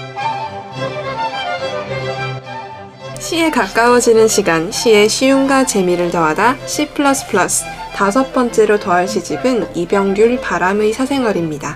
시에 가까워지는 시간, 시의 쉬움과 재미를 더하다 C++. 다섯 번째로 더할 시집은 이병률 바람의 사생활입니다.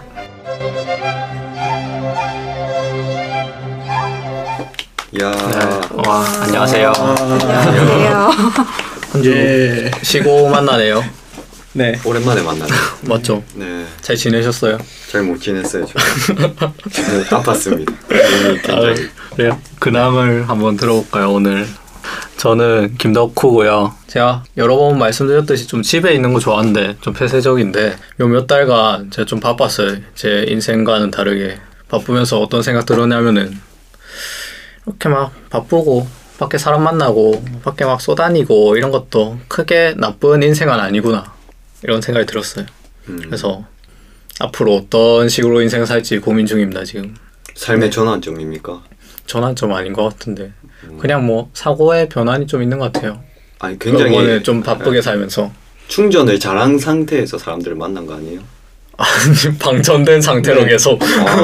야, 와, 안녕하세요. 안녕하세요. 한 주 쉬고 만나네요. 네. 오랜만에 만나네. 맞죠? 네. 잘 지내셨어요? 잘 못 지냈어요. 저는 아팠습니다. 몸이 굉장히. 그래요? 근황을 한번 들어볼까요, 오늘? 저는 김덕후고요. 제가 여러 번 말씀드렸듯이 좀 집에 있는 거 좋아하는데 좀 폐쇄적인데 요 몇 달간 제가 좀 바빴어요. 제 인생과는 다르게 바쁘면서 어떤 생각 들었냐면은 이렇게 막 바쁘고 밖에 사람 만나고 밖에 막 쏘다니고 이런 것도 크게 나쁜 인생은 아니구나 이런 생각이 들었어요. 그래서 앞으로 어떤 식으로 인생 살지 고민 중입니다. 지금 삶의 전환점입니까? 전환점 아닌 것 같은데 그냥 뭐 사고의 변환이 좀 있는 것 같아요. 아니 굉장히 이번에 좀 바쁘게 살면서 충전을 잘한 상태에서 사람들을 만난 거 아니에요? 방전된 상태로 계속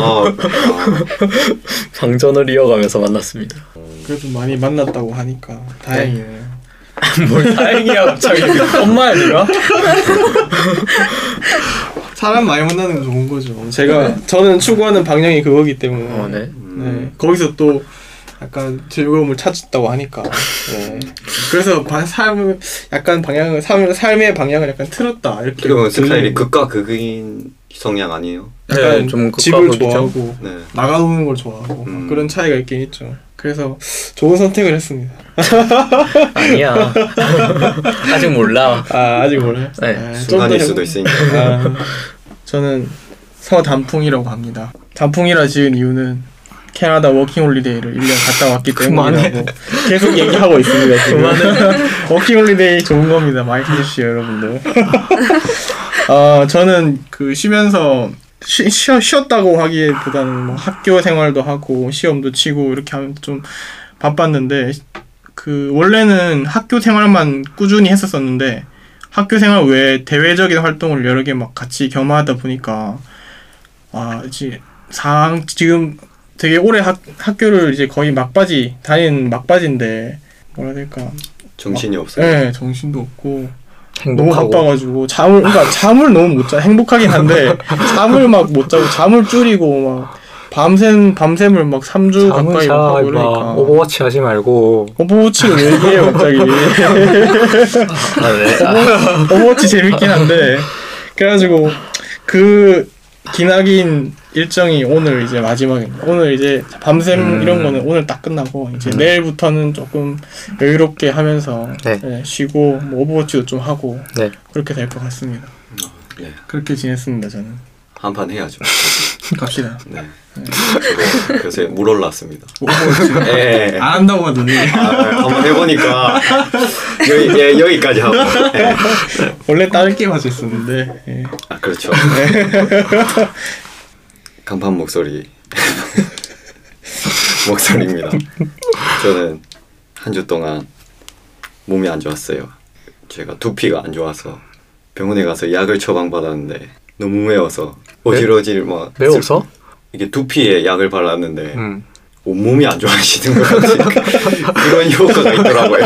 방전을 이어가면서 만났습니다. 그래도 많이 만났다고 하니까 다행이네요. 뭘 다행이야 갑자기. 엄마야 네가? 사람 많이 만나는 건 좋은 거죠. 저는 추구하는 방향이 그거기 때문에 네. 네. 거기서 또 약간 즐거움을 찾았다고 하니까 네. 그래서 삶을 약간 삶의 방향을 약간 틀었다 이렇게. 그리고 스타일이 극과 극인 성향 아니에요? 네, 좀 집을 극과 극이죠. 좋아하고 네. 나가노는 걸 좋아하고 그런 차이가 있긴 있죠. 그래서 좋은 선택을 했습니다. 아니야. 아직 몰라. 아직 몰라요? 네. 순간일 수도 있으니까. 저는 서단풍이라고 합니다. 단풍이라 지은 이유는 캐나다 워킹홀리데이를 1년 갔다 왔기 때문이라고 계속 얘기하고 있습니다. 지금. 워킹홀리데이 좋은 겁니다. 많이 해주시죠 여러분들. 저는 그 쉬면서 쉬었다고 하기보다는 뭐 학교 생활도 하고 시험도 치고 이렇게 하면 좀 바빴는데 그 원래는 학교 생활만 꾸준히 했었었는데 학교 생활 외에 대외적인 활동을 여러 개 막 같이 겸하다 보니까 이제 지금 되게 오래 학교를 이제 거의 다닌 막바지인데 뭐라 해야 될까 정신이 없어요. 네, 정신도 없고 행복하고. 너무 바빠가지고 잠을 너무 못 자. 행복하긴 한데 잠을 막 못 자고 잠을 줄이고 막 밤샘을 막 3주 가까이 하고 그러니까. 오버워치 하지 말고. 오버워치를 왜 얘기해요 갑자기. 오버워치 재밌긴 한데 그래가지고 그 기나긴 일정이 오늘 이제 마지막입니다. 오늘 이제 밤샘 이런 거는 오늘 딱 끝나고 이제 내일부터는 조금 여유롭게 하면서 네. 쉬고 뭐 오버워치도 좀 하고 네. 그렇게 될 것 같습니다. 네. 그렇게 지냈습니다 저는. 한판 해야죠. 갑시다. 네. 저도 요새 물 올랐습니다. 오버워치 네. 안 한다고 하더니 한번 해보니까 여기까지 하고. 네. 원래 다른 게임 하고 있었는데. 예. 그렇죠. 간판 목소리입니다. 저는 한 주 동안 몸이 안 좋았어요. 제가 두피가 안 좋아서 병원에 가서 약을 처방받았는데 너무 매워서 어질어질 막 매워서? 이게 두피에 약을 발랐는데 온몸이 안 좋아지는 것 같은 그런 효과가 있더라고요.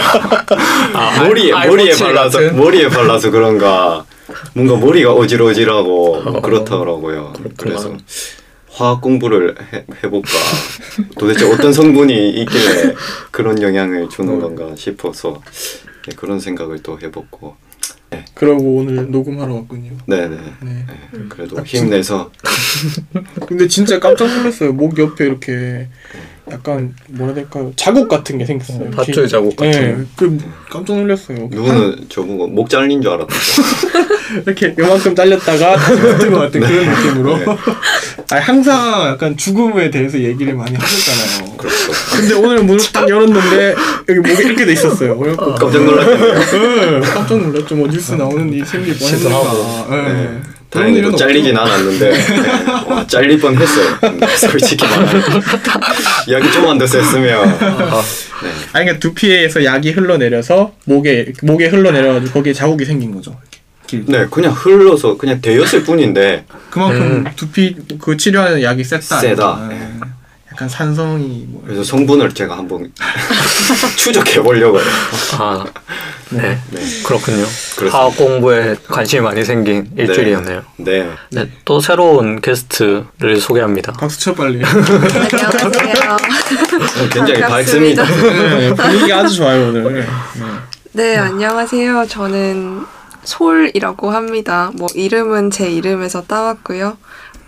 머리에 발라서 그런가 뭔가 머리가 어질어질하고 그렇더라고요. 그래서 화학 공부를 해볼까. 도대체 어떤 성분이 있길래 그런 영향을 주는 건가 싶어서 그런 생각을 또 해봤고. 네. 그러고 오늘 녹음하러 왔군요. 네네. 네. 그래도 힘내서. 근데 진짜 깜짝 놀랐어요. 목 옆에 이렇게 약간 뭐라 해야 될까요? 자국 같은 게 생겼어요. 밧줄 자국 같은. 네, 그 깜짝 놀랐어요. 누구는 저보고 목 잘린 줄 알았다. 이렇게 요만큼 잘렸다가 다시 붙은 것 같은 그런 느낌으로. 네. 아니, 항상 약간 죽음에 대해서 얘기를 많이 하셨잖아요. 그렇죠. 근데 오늘 문을 딱 열었는데 여기 목에 이렇게 돼 있었어요. 그래갖고 깜짝 놀랐겠네요. 깜짝 놀랐죠. 뭐 뉴스 나오는 일이 생길 뻔했으니까. 네. 다행히도 잘리진 않았는데 잘릴 뻔했어요. 솔직히 말하면 약이 좀만 더 셌으면. 그러니까 두피에서 약이 흘러내려서 목에 흘러내려가지고 거기에 자국이 생긴 거죠. 네, 그냥 흘러서 그냥 데였을 뿐인데 그만큼 두피 그 치료하는 약이 세다. 세다. 네. 약간 산성이 뭐 그래서 성분을 제가 한번 추적해 보려고요. 아, 네. 네. 그렇군요. 그렇습니다. 화학 공부에 관심이 많이 생긴 일주일이었네요. 네. 네, 또 새로운 게스트를 소개합니다. 박수 쳐 빨리. 안녕하세요. 굉장히 반갑습니다. 밝습니다. 네, 분위기 아주 좋아요 오늘. 네, 안녕하세요. 저는 솔이라고 합니다. 뭐 이름은 제 이름에서 따왔고요.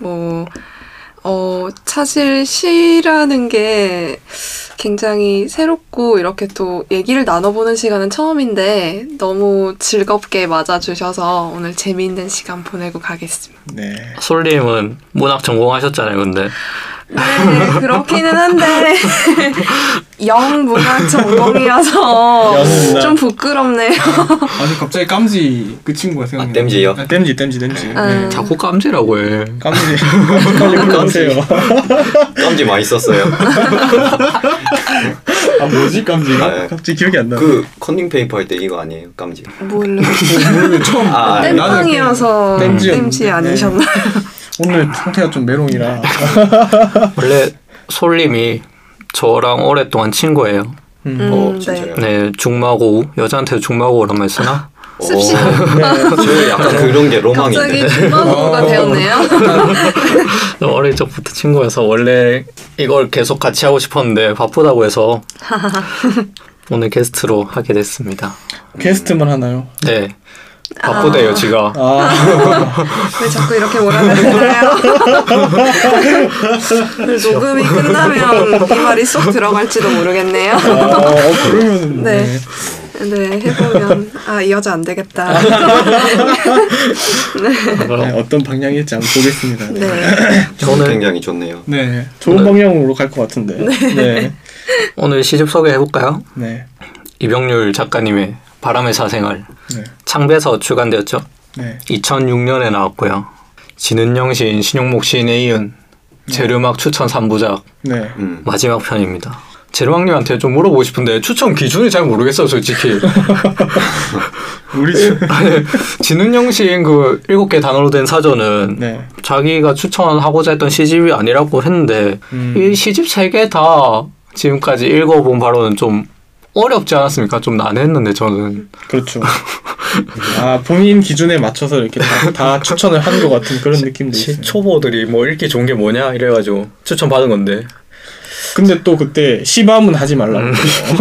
사실 시라는 게 굉장히 새롭고 이렇게 또 얘기를 나눠보는 시간은 처음인데 너무 즐겁게 맞아주셔서 오늘 재미있는 시간 보내고 가겠습니다. 네. 솔님은 문학 전공하셨잖아요, 근데. 네, 그렇기는 한데 영문학 전공이어서 영문학. 좀 부끄럽네요. 아니 갑자기 깜지 그 친구가 생각나. 땜지요? 땜지. 네. 자꾸 깜지라고 해. 깜지. 빨리 불러주세요. 깜지 많이 썼어요. 아 뭐지 깜지가? 네. 갑자기 기억이 안 나. 그 컨닝 페이퍼 할 때 이거 아니에요? 깜지. 몰라. 모르는 처음. 아, 땜빵이어서 땜지였는데. 땜지 아니셨나요? 오늘 상태가 좀 메롱이라. 원래 솔님이 저랑 오랫동안 친구예요. 진짜요? 네, 중마고, 여자한테 중마고란 말 쓰나? 습식. 저 약간 그런 게 로망인데. 갑자기 중마고가 되었네요. 어릴 적부터 친구여서 원래 이걸 계속 같이 하고 싶었는데 바쁘다고 해서 오늘 게스트로 하게 됐습니다. 게스트만 하나요? 네, 바쁘대요, 지가. 왜 자꾸 이렇게 몰아내나요? 녹음이 끝나면 이 말이 쏙 들어갈지도 모르겠네요. 그러면 네. 네, 해보면 이 여자 안 되겠다. 네, 어떤 방향일지 한번 보겠습니다. 네. 저는 굉장히 좋네요. 네, 좋은 방향으로 갈 것 같은데. 네. 오늘 시집 소개해볼까요? 네. 이병률 작가님의 바람의 사생활. 네. 창배에서 출간되었죠. 네. 2006년에 나왔고요. 진은영 시인, 신용목 시인에 이은 재르막 추천 3부작 네. 마지막 편입니다. 재르막님한테 좀 물어보고 싶은데 추천 기준이 잘 모르겠어요, 솔직히. 우리 진은영 시인 그 7개 단어로 된 사전은 네. 자기가 추천하고자 했던 시집이 아니라고 했는데 이 시집 3개 다 지금까지 읽어본 바로는 좀 어렵지 않았습니까? 좀 난해했는데 저는. 그렇죠. 본인 기준에 맞춰서 이렇게 다 추천을 하는 것 같은 그런 느낌도 있어요. 초보들이 뭐 읽기 좋은 게 뭐냐 이래가지고 추천 받은 건데. 근데 또 그때 시밤은 하지 말라고.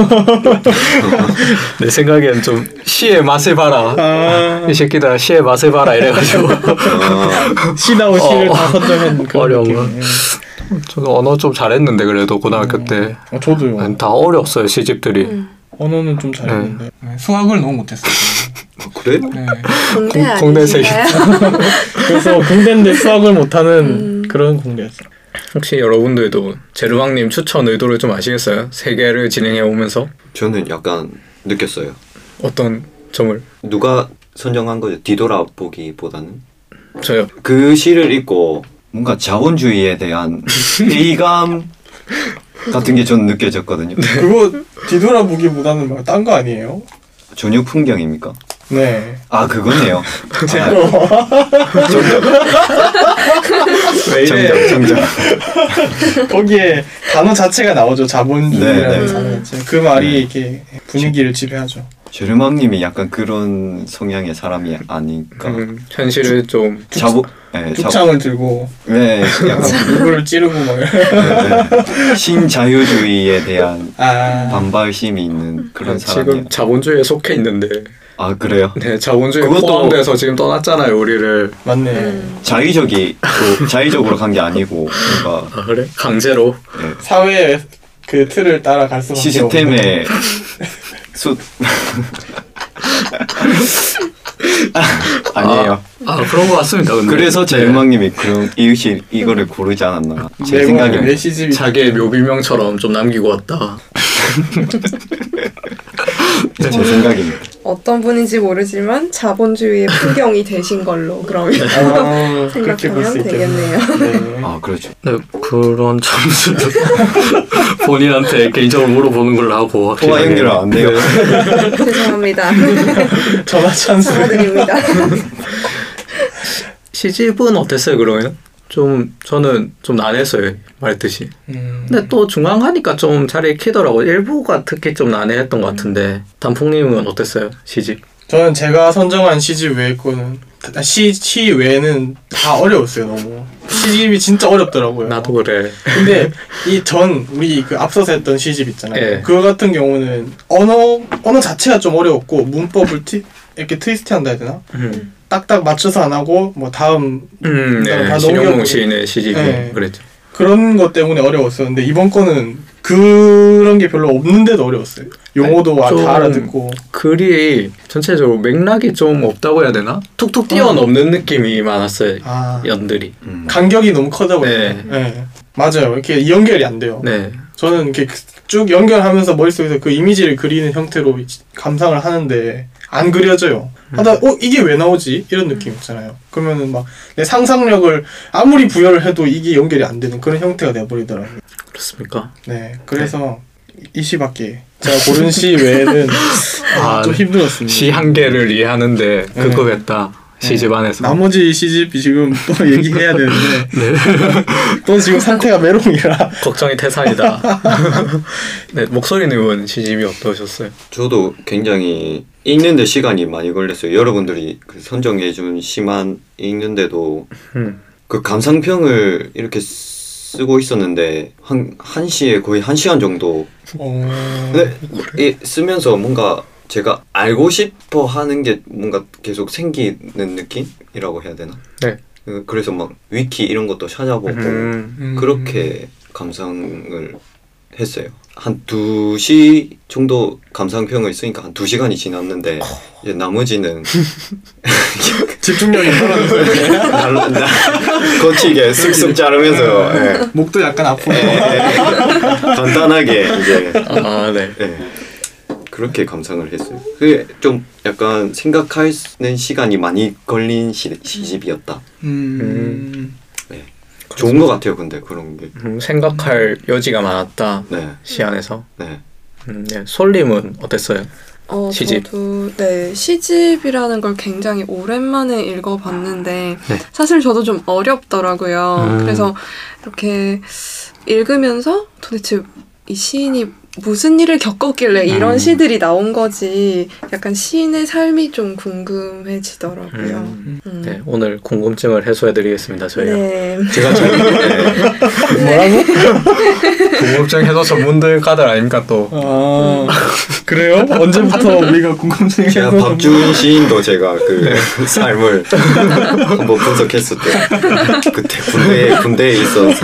내 생각엔 좀 시의 맛을 봐라. 이 새끼들아 시의 맛을 봐라 이래가지고. 시다운 시를 다 선정한 그런 어려워. 느낌. 저는 언어 좀 잘했는데 그래도 고등학교 때. 저도요. 다 어려웠어요 시집들이. 언어는 좀 잘했는데 수학을 너무 못했어요. 그래? 네. 공대 공대생이. 아니신가요? 그래서 공대인데 수학을 못하는 그런 공대였어요. 혹시 여러분들도 제르왕님 추천 의도를 좀 아시겠어요? 3개를 진행해 오면서 저는 약간 느꼈어요. 어떤 점을? 누가 선정한 거죠? 뒤돌아보기보다는 저요. 그 시를 읽고 뭔가 자본주의에 대한 회의감 같은 게 전 느껴졌거든요. 그거 뒤돌아보기보다는 딴 거 아니에요? 저녁 풍경입니까? 네. 아 그거네요. 왜 이래? 정정. 거기에 단어 자체가 나오죠. 자본주의라는 네, 단어 자체. 그 말이 이렇게 분위기를 지배하죠. 제르망님이 약간 그런 성향의 사람이 아니까. 현실을 좀 tuk창을 들고 네, 약간 누구를 찌르고 막 신자유주의에 대한 반발심이 있는 그런 사람이에요. 지금 자본주의에 속해 있는데. 아 그래요? 네, 자본주의에 그것도- 포함돼서 지금 떠났잖아요, 우리를. 맞네. 자의적으로 간 게 아니고 뭔가 아 그래? 강제로. 사회의 그 틀을 따라갈 수밖에 시스템의 아니에요. 그런 것 같습니다. 근데. 그래서 제르망님이 그런 이거를 고르지 않았나. 제 생각에 내 시집이 자기의 묘비명처럼 좀 남기고 왔다. 제 생각입니다. 어떤 분인지 모르지만 자본주의의 풍경이 되신 걸로 그러면 그렇게 볼 수 생각하면 있겠네요. 되겠네요. 네. 아 그렇죠. 네, 그런 점수를 본인한테 개인적으로 물어보는 걸로 하고. 통화 연결은 안 돼요. 죄송합니다. 전화 찬스. 사과드립니다. 시집은 어땠어요, 그러면? 저는 좀 난해했어요. 말했듯이. 근데 또 중간 가니까 좀 잘 읽히더라고요. 일부가 특히 좀 난해했던 것 같은데 단풍님은 어땠어요? 시집? 저는 제가 선정한 시집 외의 거는 시 외에는 다 어려웠어요. 너무 시집이 진짜 어렵더라고요. 나도 그래. 근데 우리 그 앞서서 했던 시집 있잖아요. 예. 그거 같은 경우는 언어 자체가 좀 어려웠고 문법을 이렇게 트위스트한다 해야 되나? 딱딱 맞춰서 안 하고 뭐 다음 네. 다 신용봉 넘겨보고. 시인의 시집이 네. 그랬죠. 그런 것 때문에 어려웠었는데 이번 거는 그런 게 별로 없는데도 어려웠어요. 용어도 좀 다 알아듣고. 글이 전체적으로 맥락이 좀 없다고 해야 되나? 툭툭 뛰어넘는 느낌이 많았어요. 연들이. 간격이 너무 커다 보니까. 네. 네. 맞아요. 이렇게 연결이 안 돼요. 네. 저는 이렇게 쭉 연결하면서 머릿속에서 그 이미지를 그리는 형태로 감상을 하는데 안 그려져요. 하다 이게 왜 나오지? 이런 느낌 있잖아요. 그러면은 막 내 상상력을 아무리 부여를 해도 이게 연결이 안 되는 그런 형태가 돼버리더라고요. 그렇습니까? 네, 그래서 이 시밖에 제가 고른 시 외에는 좀 힘들었습니다. 시 한 개를 이해하는데 급급했다. 시집 안에서. 나머지 시집이 지금 또 얘기해야 되는데 네. 또 지금 상태가 메롱이라 걱정이 태산이다. 네, 목소리님은 시집이 어떠셨어요? 저도 굉장히 읽는데 시간이 많이 걸렸어요. 여러분들이 그 선정해준 시만 읽는데도 그 감상평을 이렇게 쓰고 있었는데 한 시에 거의 1시간 정도. 근데 쓰면서 뭔가 제가 알고 싶어 하는 게 뭔가 계속 생기는 느낌이라고 해야 되나? 네. 그래서 막 위키 이런 것도 찾아보고 그렇게 감상을 했어요. 한 2시 정도 감상평을 쓰니까 한 2시간이 지났는데 이제 나머지는 집중력이 떨어져서 거치게 쓱쓱 자르면서 예. 목도 약간 아프고 간단하게 이제 네. 예. 그렇게 감상을 했어요. 그게 좀 약간 생각하는 시간이 많이 걸린 시집이었다. 네. 좋은 것 같아요. 근데 그런 게 생각할 여지가 많았다. 네. 시 안에서. 네. 네. 솔님은 어땠어요? 시집. 저도 시집이라는 걸 굉장히 오랜만에 읽어봤는데 네. 사실 저도 좀 어렵더라고요. 그래서 이렇게 읽으면서 도대체 이 시인이 무슨 일을 겪었길래 이런 시들이 나온 거지 약간 시인의 삶이 좀 궁금해지더라고요. 네, 오늘 궁금증을 해소해드리겠습니다. 저희가. 네. 제가 뭐라고? 궁금증 해소 전문들 까들 아닙니까 또? 그래요? 언제부터 우리가 궁금증이 제가 박준 시인도 제가 그 삶을 한번 분석했을 때 그때 군대에 있어서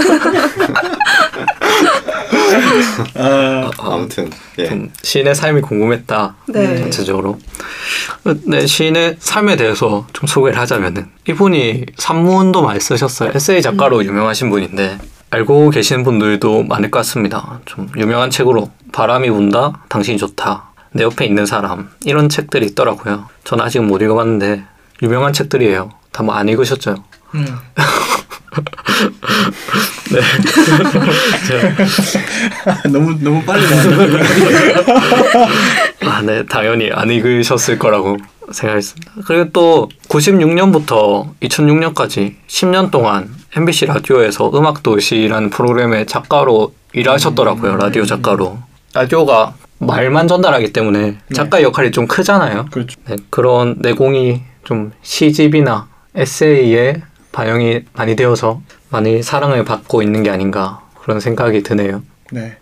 아무튼 예. 시인의 삶이 궁금했다. 네. 전체적으로. 네, 시인의 삶에 대해서 좀 소개를 하자면은 이분이 산문도 많이 쓰셨어요. 에세이 작가로 유명하신 분인데 알고 계시는 분들도 많을 것 같습니다. 좀 유명한 책으로 바람이 분다, 당신이 좋다, 내 옆에 있는 사람 이런 책들이 있더라고요. 저는 아직 못 읽어봤는데 유명한 책들이에요. 다 뭐 안 읽으셨죠? 네. 너무 빨리 나왔네. 네, 당연히 안 읽으셨을 거라고 생각했습니다. 그리고 또 96년부터 2006년까지 10년 동안 MBC 라디오에서 음악도시라는 프로그램의 작가로 일하셨더라고요. 라디오 작가로. 라디오가 말만 전달하기 때문에 작가의 역할이 좀 크잖아요. 그렇죠. 네, 그런 내공이 좀 시집이나 에세이에 반영이 많이 되어서 많이 사랑을 받고 있는 게 아닌가 그런 생각이 드네요. 네.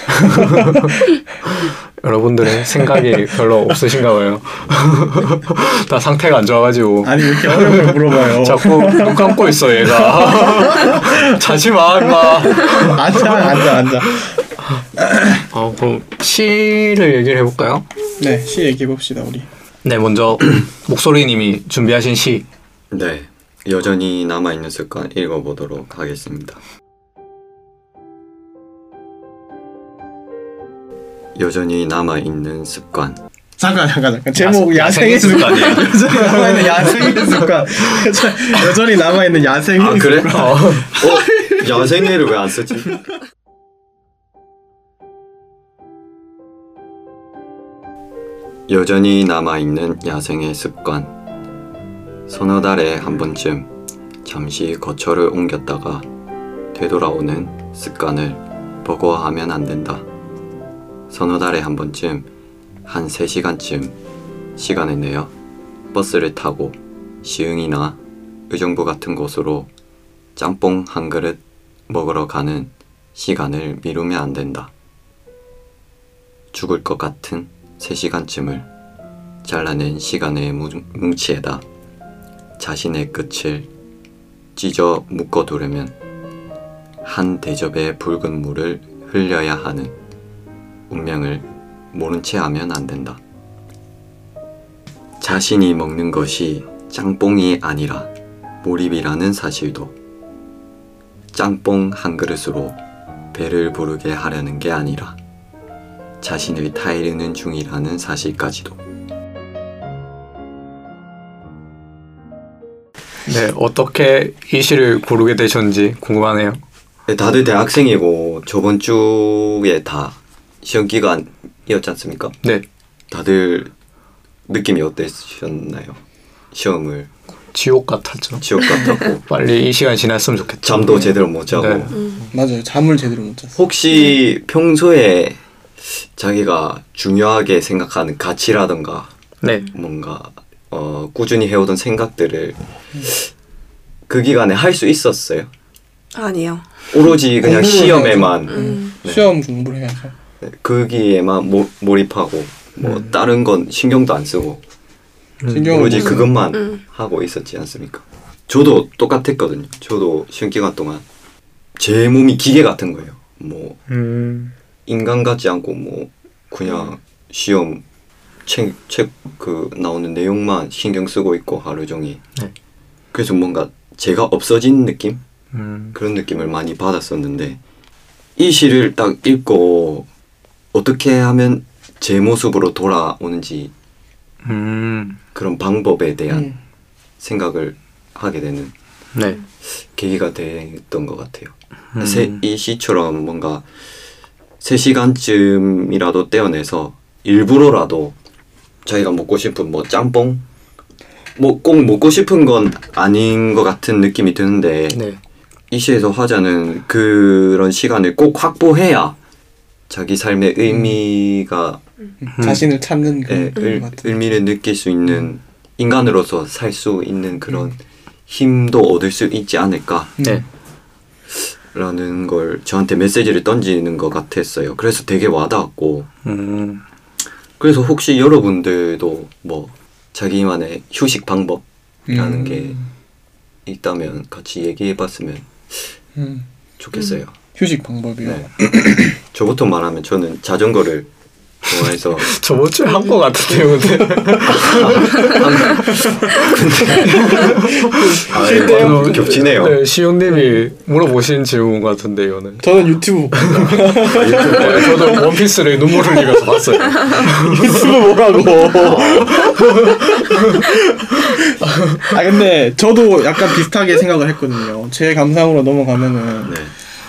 여러분들의 생각이 별로 없으신가 봐요. 다 상태가 안 좋아가지고. 아니 왜 이렇게 어려운 걸 물어봐요. 자꾸 눈 감고 있어 얘가. 자지 마 임마. 앉아. 그럼 시를 얘기를 해볼까요? 네, 시 얘기해봅시다 우리. 네, 먼저 목소리님이 준비하신 시. 네. 여전히 남아있는 습관 읽어보도록 하겠습니다. 여전히 남아있는 습관. 잠깐. 제목 야생의 습관. 여전히 남아있는 야생의 습관. 여전히 남아있는 야생의 습관. 그래? 야생애를 왜 안 쓰지? 여전히 남아있는 야생의 습관. 서너 달에 한 번쯤 잠시 거처를 옮겼다가 되돌아오는 습관을 버거워하면 안 된다. 서너 달에 한 번쯤 한 3시간쯤 시간을 내어 버스를 타고 시흥이나 의정부 같은 곳으로 짬뽕 한 그릇 먹으러 가는 시간을 미루면 안 된다. 죽을 것 같은 3시간쯤을 잘라낸 시간의 뭉치에다 자신의 끝을 찢어 묶어두려면 한 대접의 붉은 물을 흘려야 하는 운명을 모른 채 하면 안 된다. 자신이 먹는 것이 짬뽕이 아니라 몰입이라는 사실도, 짬뽕 한 그릇으로 배를 부르게 하려는 게 아니라 자신을 타이르는 중이라는 사실까지도. 네, 어떻게 이 시를 고르게 되셨는지 궁금하네요. 다들 대학생이고 저번 주에 다 시험 기간이었지 않습니까? 네, 다들 느낌이 어땠셨나요? 시험을 지옥 같았죠. 지옥 같았고 빨리 이 시간 지났으면 좋겠죠. 잠도 제대로 못 자고. 네. 맞아요. 잠을 제대로 못 잤어요. 혹시 평소에 자기가 중요하게 생각하는 가치라던가 네, 뭔가 꾸준히 해오던 생각들을 그 기간에 할 수 있었어요? 아니요. 오로지 그냥 공부를 시험에만 네. 시험 공부를 해야죠. 거기에만 몰입하고 뭐 다른 건 신경도 안 쓰고 신경을 오로지 못 써요. 그것만 하고 있었지 않습니까? 저도 똑같았거든요. 저도 시험 기간 동안 제 몸이 기계 같은 거예요. 뭐 인간 같지 않고 뭐 그냥 시험 책 그 나오는 내용만 신경 쓰고 있고 하루 종일. 네. 그래서 뭔가 제가 없어진 느낌? 그런 느낌을 많이 받았었는데 이 시를 딱 읽고 어떻게 하면 제 모습으로 돌아오는지 그런 방법에 대한 생각을 하게 되는 네, 계기가 됐던 것 같아요. 이 시처럼 뭔가 3시간쯤이라도 떼어내서 일부러라도 자기가 먹고 싶은 뭐 짬뽕? 뭐 꼭 먹고 싶은 건 아닌 것 같은 느낌이 드는데 네, 이 시에서 화자는 그런 시간을 꼭 확보해야 자기 삶의 의미가 자신을 찾는 예, 그런 것 같아요. 의미를 느낄 수 있는 인간으로서 살 수 있는 그런 힘도 얻을 수 있지 않을까 네. 라는 걸 저한테 메시지를 던지는 것 같았어요. 그래서 되게 와닿았고 그래서 혹시 여러분들도 뭐 자기만의 휴식 방법이라는 게 있다면 같이 얘기해봤으면 좋겠어요. 휴식 방법이요. 네. 저부터 말하면 저는 자전거를 좋아해서 저번 주에 한 거 같은데요, 근데. 아, 겹치네요. 네, 시온님이 물어보신 질문 같은데 이거는. 저는 유튜브 네, 저도 원피스를 눈물 흘리면서 봤어요. 유튜브 뭐라고. 아 근데 저도 약간 비슷하게 생각을 했거든요. 제 감상으로 넘어가면은 네.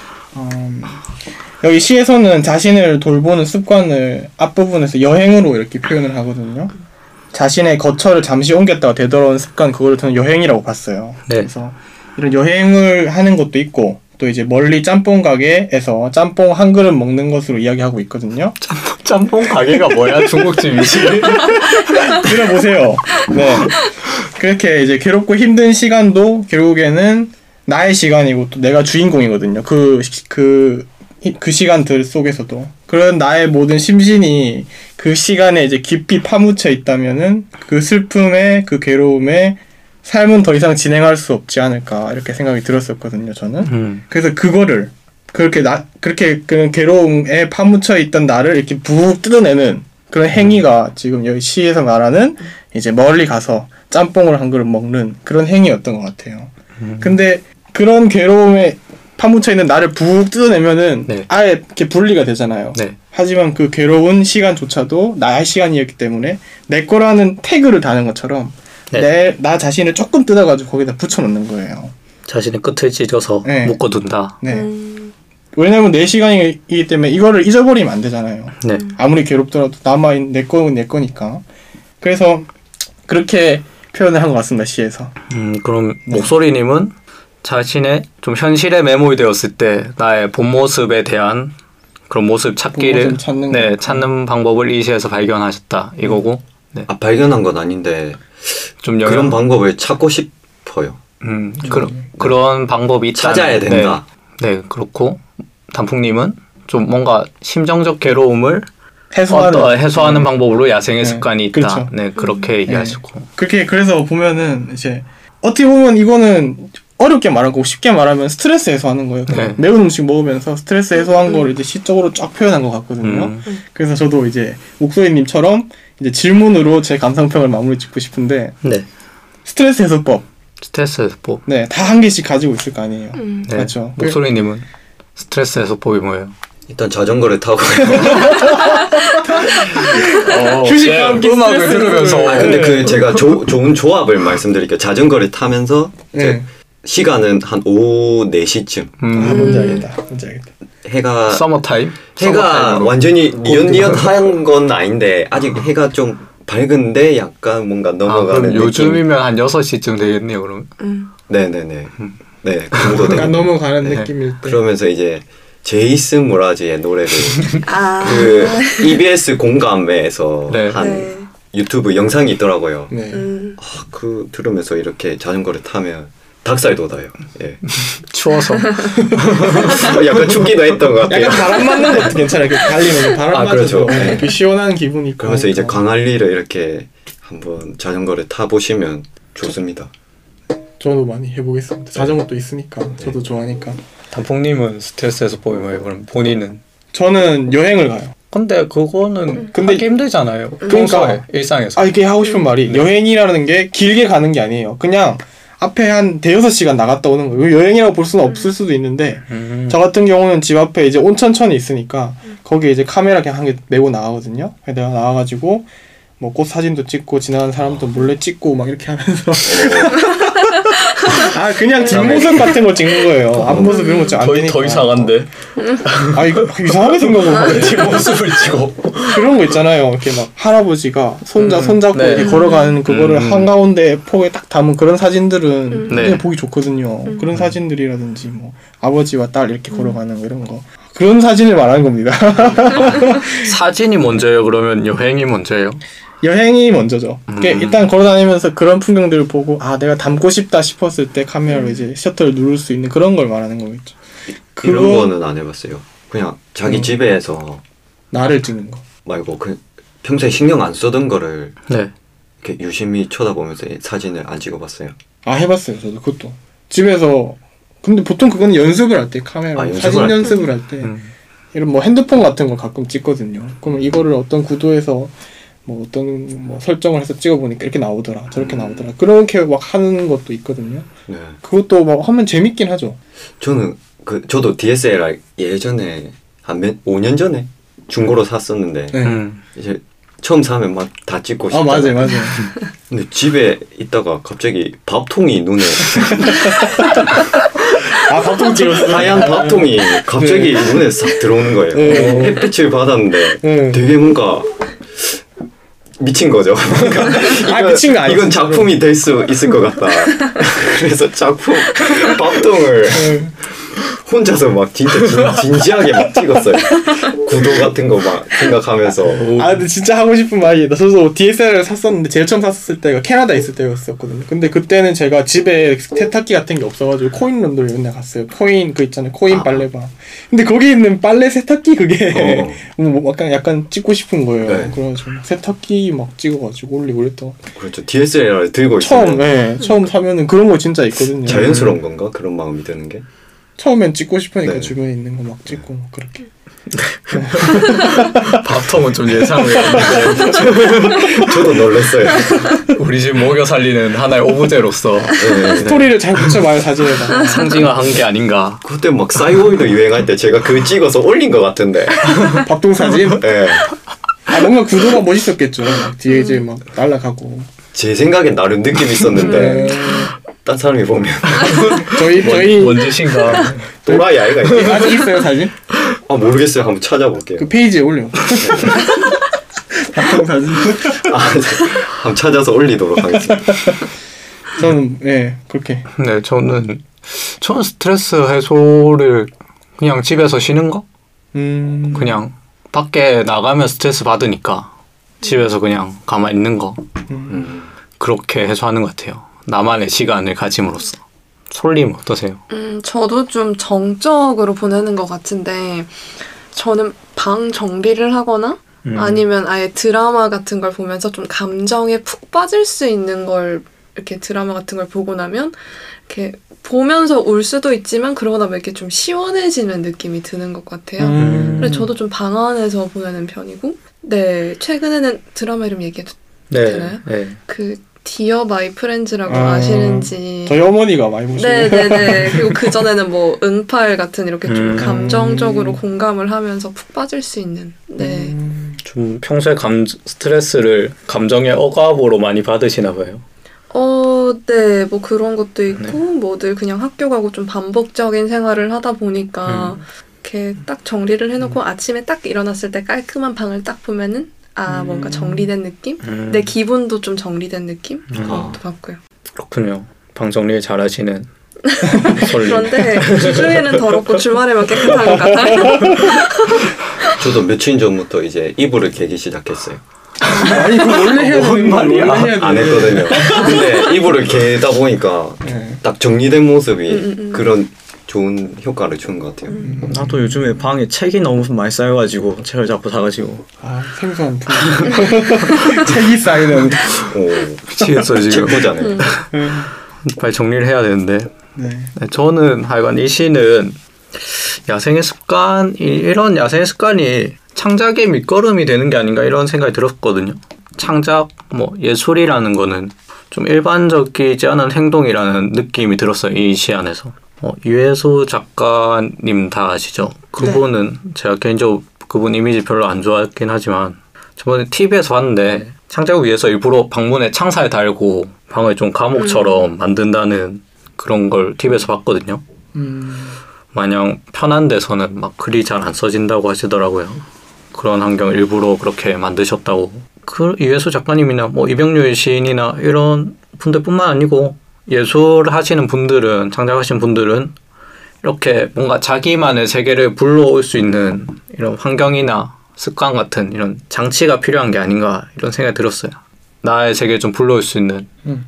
여기 시에서는 자신을 돌보는 습관을 앞부분에서 여행으로 이렇게 표현을 하거든요. 자신의 거처를 잠시 옮겼다가 되돌아오는 습관, 그거를 저는 여행이라고 봤어요. 네. 그래서 이런 여행을 하는 것도 있고 또 이제 멀리 짬뽕 가게에서 짬뽕 한 그릇 먹는 것으로 이야기하고 있거든요. 짬뽕 가게가 뭐야? 중국집이지? 들어보세요. 네. 그렇게 이제 괴롭고 힘든 시간도 결국에는 나의 시간이고 또 내가 주인공이거든요. 그 시간들 속에서도. 그런 나의 모든 심신이 그 시간에 이제 깊이 파묻혀 있다면은 그 슬픔에 그 괴로움에 삶은 더 이상 진행할 수 없지 않을까 이렇게 생각이 들었었거든요. 저는. 그래서 그거를 그렇게 그 괴로움에 파묻혀 있던 나를 이렇게 푹 뜯어내는 그런 행위가 지금 여기 시에서 말하는 이제 멀리 가서 짬뽕을 한 그릇 먹는 그런 행위였던 것 같아요. 근데 그런 괴로움에 파묻혀 있는 나를 푹 뜯어내면은 네. 아예 이렇게 분리가 되잖아요. 네. 하지만 그 괴로운 시간조차도 나의 시간이었기 때문에 내 거라는 태그를 다는 것처럼 네. 나 자신을 조금 뜯어가지고 거기다 붙여놓는 거예요. 자신의 끝을 찢어서 네. 묶어둔다. 네. 왜냐면 내 시간이기 때문에 이거를 잊어버리면 안 되잖아요. 네. 아무리 괴롭더라도 남아있는 내 거는 내 거니까. 그래서 그렇게 표현을 한 것 같습니다. 시에서. 그럼 목소리님은 자신의 좀 현실에 매몰되었을 때 나의 본 모습에 대한 그런 모습 찾기를 모습 찾는 네, 거. 찾는 방법을 이 시에서 발견하셨다 이거고. 네. 발견한 건 아닌데 좀 그런 방법을 찾고 싶어요. 그런 방법이 있다. 찾아야 된다. 네, 그렇고 단풍님은 좀 뭔가 심정적 괴로움을 해소하는 방법으로 야생의 네, 습관이 있다. 그렇죠. 네, 그렇게 얘기하시고. 그렇게 그래서 보면은 이제 어떻게 보면 이거는 어렵게 말하고 쉽게 말하면 스트레스 해소하는 거예요. 네. 매운 음식 먹으면서 스트레스 해소한 거를 이제 시적으로 쫙 표현한 것 같거든요. 그래서 저도 이제 목소리님처럼 이제 질문으로 제 감상평을 마무리 짓고 싶은데 네. 스트레스 해소법. 스트레스 해소법. 네, 다 한 개씩 가지고 있을 거 아니에요. 네. 맞죠. 목소리님은 스트레스 해소법이 뭐예요? 일단 자전거를 타고 휴식과 함께 음악을 스트레스 들으면서. 해소를. 근데 그 제가 좋은 조합을 말씀드릴게요. 자전거를 타면서 이제 네. 시간은 한 오후 4시쯤 뭔지 알겠다. 뭔지 알겠다. 해가 서머타임? 해가 서머타임으로. 완전히 니엇니엇한 건 아닌데 아직 해가 좀 밝은데 약간 뭔가 넘어가는 그럼 요즘이면 한 6시쯤 되겠네요, 그러면. 네네네. 네, 그 정도 약간 되겠네요. 넘어가는 네. 느낌일 때. 그러면서 이제 제이슨 모라지의 노래를 아. 그 EBS 공감에서 네. 한 네. 유튜브 영상이 있더라고요. 네. 그 들으면서 이렇게 자전거를 타면 닭살 돋아요. 예. 추워서. 약간 춥기도 했던 것 같아요. 약간 바람 맞는 것도 괜찮아요. 이렇게 달리면 바람 아, 맞아서 그렇죠. 네. 이렇게 시원한 기분이. 그러면서 이제 있고. 광안리를 이렇게 한번 자전거를 타 보시면 좋습니다. 저도 많이 해보겠습니다. 자전거도 있으니까 저도 좋아하니까. 단풍님은 스트레스 해소법이 뭐예요? 그럼 본인은? 저는 여행을 가요. 근데 그거는 근데- 하기 힘들잖아요. 그러니까- 평소에 일상에서. 아 이게 하고 싶은 말이 여행이라는 게 길게 가는 게 아니에요. 그냥 앞에 한 대여섯 시간 나갔다 오는 거예요. 여행이라고 볼 수는 없을 수도 있는데 저 같은 경우는 집 앞에 이제 온천천이 있으니까 거기에 이제 카메라 그냥 한 개 메고 나가거든요. 내가 나와가지고 뭐 꽃 사진도 찍고 지나가는 사람도 몰래 찍고 막 이렇게 하면서 아 그냥 뒷모습 같은 거 찍는 거예요. 앞모습 이런 거 찍 안 되니까. 더 이상한데. 아 이거 이상하게 생각하고 뒷모습을 찍어. 그런 거 있잖아요. 이렇게 막 할아버지가 손잡고 네. 이렇게 걸어가는 그거를 한가운데 포에 딱 담은 그런 사진들은 네. 굉장히 보기 좋거든요. 그런 사진들이라든지 뭐 아버지와 딸 이렇게 걸어가는 거 이런 거 그런 사진을 말하는 겁니다. 사진이 먼저예요? 그러면 여행이 먼저예요? 여행이 먼저죠. 일단 걸어다니면서 그런 풍경들을 보고 아 내가 담고 싶다 싶었을 때 카메라로 이제 셔터를 누를 수 있는 그런 걸 말하는 거겠죠. 이런 그거 거는 안 해봤어요. 그냥 자기 집에서 나를 찍는 거. 말고 그 평소에 신경 안 쓰던 거를 네. 이렇게 유심히 쳐다보면서 사진을 안 찍어봤어요. 아 해봤어요. 저도 그것도 집에서. 근데 보통 그건 연습을 할 때 카메라 아, 연습을 사진 할 때. 연습을 할 때 이런 뭐 핸드폰 같은 거 가끔 찍거든요. 그러면 이거를 어떤 구도에서 뭐 어떤 뭐 설정을 해서 찍어보니까 이렇게 나오더라 저렇게 나오더라 그렇게 막 하는 것도 있거든요. 네. 그것도 막 하면 재밌긴 하죠. 저는 저도 DSLR 예전에 한 5년 전에 중고로 샀었는데 네. 이제 처음 사면 막 다 찍고 싶다. 아 맞아요. 근데 집에 있다가 갑자기 밥통이 눈에 아 밥통 찍었어. 하얀 밥통이 갑자기 눈에 싹 들어오는 거예요. 네. 햇빛을 받았는데 네. 되게 뭔가 미친 거죠. 아, 미친 거 아니지. 이건 작품이 될 수 있을 것 같다. 그래서 작품 밥통을 혼자서 막 진짜 진지하게 막 찍었어요. 구도 같은 거 막 생각하면서. 아 근데 진짜 하고 싶은 말이 나 저도 DSLR을 샀었는데 제일 처음 샀을 때가 캐나다에 있을 때였었거든요. 근데 그때는 제가 집에 세탁기 같은 게 없어가지고 코인 런드리 맨날 갔어요. 코인 그 있잖아요. 코인 빨래방. 근데 거기 있는 빨래 세탁기 그게 뭐 약간 찍고 싶은 거예요. 네. 그래가지고 세탁기 막 찍어가지고 올리고 그랬던. 그렇죠. DSLR 들고 처음 있으면 처음 사면은 그런 거 진짜 있거든요. 자연스러운 건가? 그런 마음이 드는 게. 처음엔 찍고 싶으니까 네. 주변에 있는 거 막 찍고 막 그렇게. 밥통은 좀 예상을 했는데 저도 놀랐어요. 우리 집 먹여 살리는 하나의 오브제로서 네. 스토리를 잘 붙여봐요 사진에다. 상징화한 게 아닌가. 그때 막 싸이월드 유행할 때 제가 그거 찍어서 올린 것 같은데. 밥통 사진. 네. 아 뭔가 구도가 멋있었겠죠. 막 뒤에 이제 막 날아가고. 제 생각엔 나름 느낌 있었는데 딴 사람이 보면 저희 뭔 짓인가. 또라이 아이가 있네. 아직 있어요 사진? 아 모르겠어요. 한번 찾아볼게요. 그 페이지에 올려. 밥통 사진. 아, 한번 찾아서 올리도록 하겠습니다. 저는 네 그렇게. 네, 저는 저는 스트레스 해소를 그냥 집에서 쉬는 거? 그냥 밖에 나가면 스트레스 받으니까 집에서 그냥 가만히 있는 거. 그렇게 해소하는 것 같아요. 나만의 시간을 가짐으로써. 솔님 어떠세요? 저도 좀 정적으로 보내는 것 같은데 저는 방 정리를 하거나 아니면 아예 드라마 같은 걸 보면서 좀 감정에 푹 빠질 수 있는 걸 이렇게 드라마 같은 걸 보고 나면 이렇게 보면서 울 수도 있지만 그러고 나면 이렇게 좀 시원해지는 느낌이 드는 것 같아요. 그래서 저도 좀 방 안에서 보내는 편이고 네 최근에는 드라마 이름 얘기해도 되나요? 네. 그 디어 마이 프렌즈라고 아시는지 저희 어머니가 많이 보시네요. 네네네. 그리고 그전에는 뭐 응팔 같은 이렇게 좀 감정적으로 공감을 하면서 푹 빠질 수 있는 네. 좀 평소에 스트레스를 감정의 억압으로 많이 받으시나 봐요. 네, 뭐 그런 것도 있고, 뭐 늘 그냥 학교 가고 좀 반복적인 생활을 하다 보니까, 이렇게 딱 정리를 해놓고 아침에 딱 일어났을 때 깔끔한 방을 딱 보면은, 뭔가 정리된 느낌? 내 기분도 좀 정리된 느낌? 그것도 받고요. 그렇군요. 방 정리 잘 하시는 솔님. 그런데 주중에는 더럽고 주말에만 깨끗한 것 같아요. 저도 며칠 전부터 이제 이불을 개기 시작했어요. 아니 그거 원래 해야 되는 거 원래 해야 돼. 안 했거든요. 근데 이불을 개다 보니까 딱 정리된 모습이 그런 좋은 효과를 주는 것 같아요. 나도 요즘에 방에 책이 너무 많이 쌓여가지고 책을 자꾸 사가지고 생소한 책이 쌓이는 미치겠어요 지금. 책 보잖아요. 빨리 정리를 해야 되는데 네. 저는 하여간 이 시는 야생의 습관 이런 야생의 습관이 창작의 밑거름이 되는 게 아닌가 이런 생각이 들었거든요. 창작 뭐 예술이라는 거는 좀 일반적이지 않은 행동이라는 느낌이 들었어요. 이 시 안에서. 유해소 작가님 다 아시죠? 그분은 제가 개인적으로 그분 이미지 별로 안 좋아하긴 하지만 저번에 TV에서 봤는데 창작을 위해서 일부러 방문에 창살 달고 방을 좀 감옥처럼 만든다는 그런 걸 TV에서 봤거든요. 마냥 편한 데서는 막 글이 잘 안 써진다고 하시더라고요. 그런 환경을 일부러 그렇게 만드셨다고. 그 유해소 작가님이나 뭐 이병률 시인이나 이런 분들뿐만 아니고 예술 하시는 분들은 창작하시는 분들은 이렇게 뭔가 자기만의 세계를 불러올 수 있는 이런 환경이나 습관 같은 이런 장치가 필요한 게 아닌가 이런 생각이 들었어요. 나의 세계를 좀 불러올 수 있는.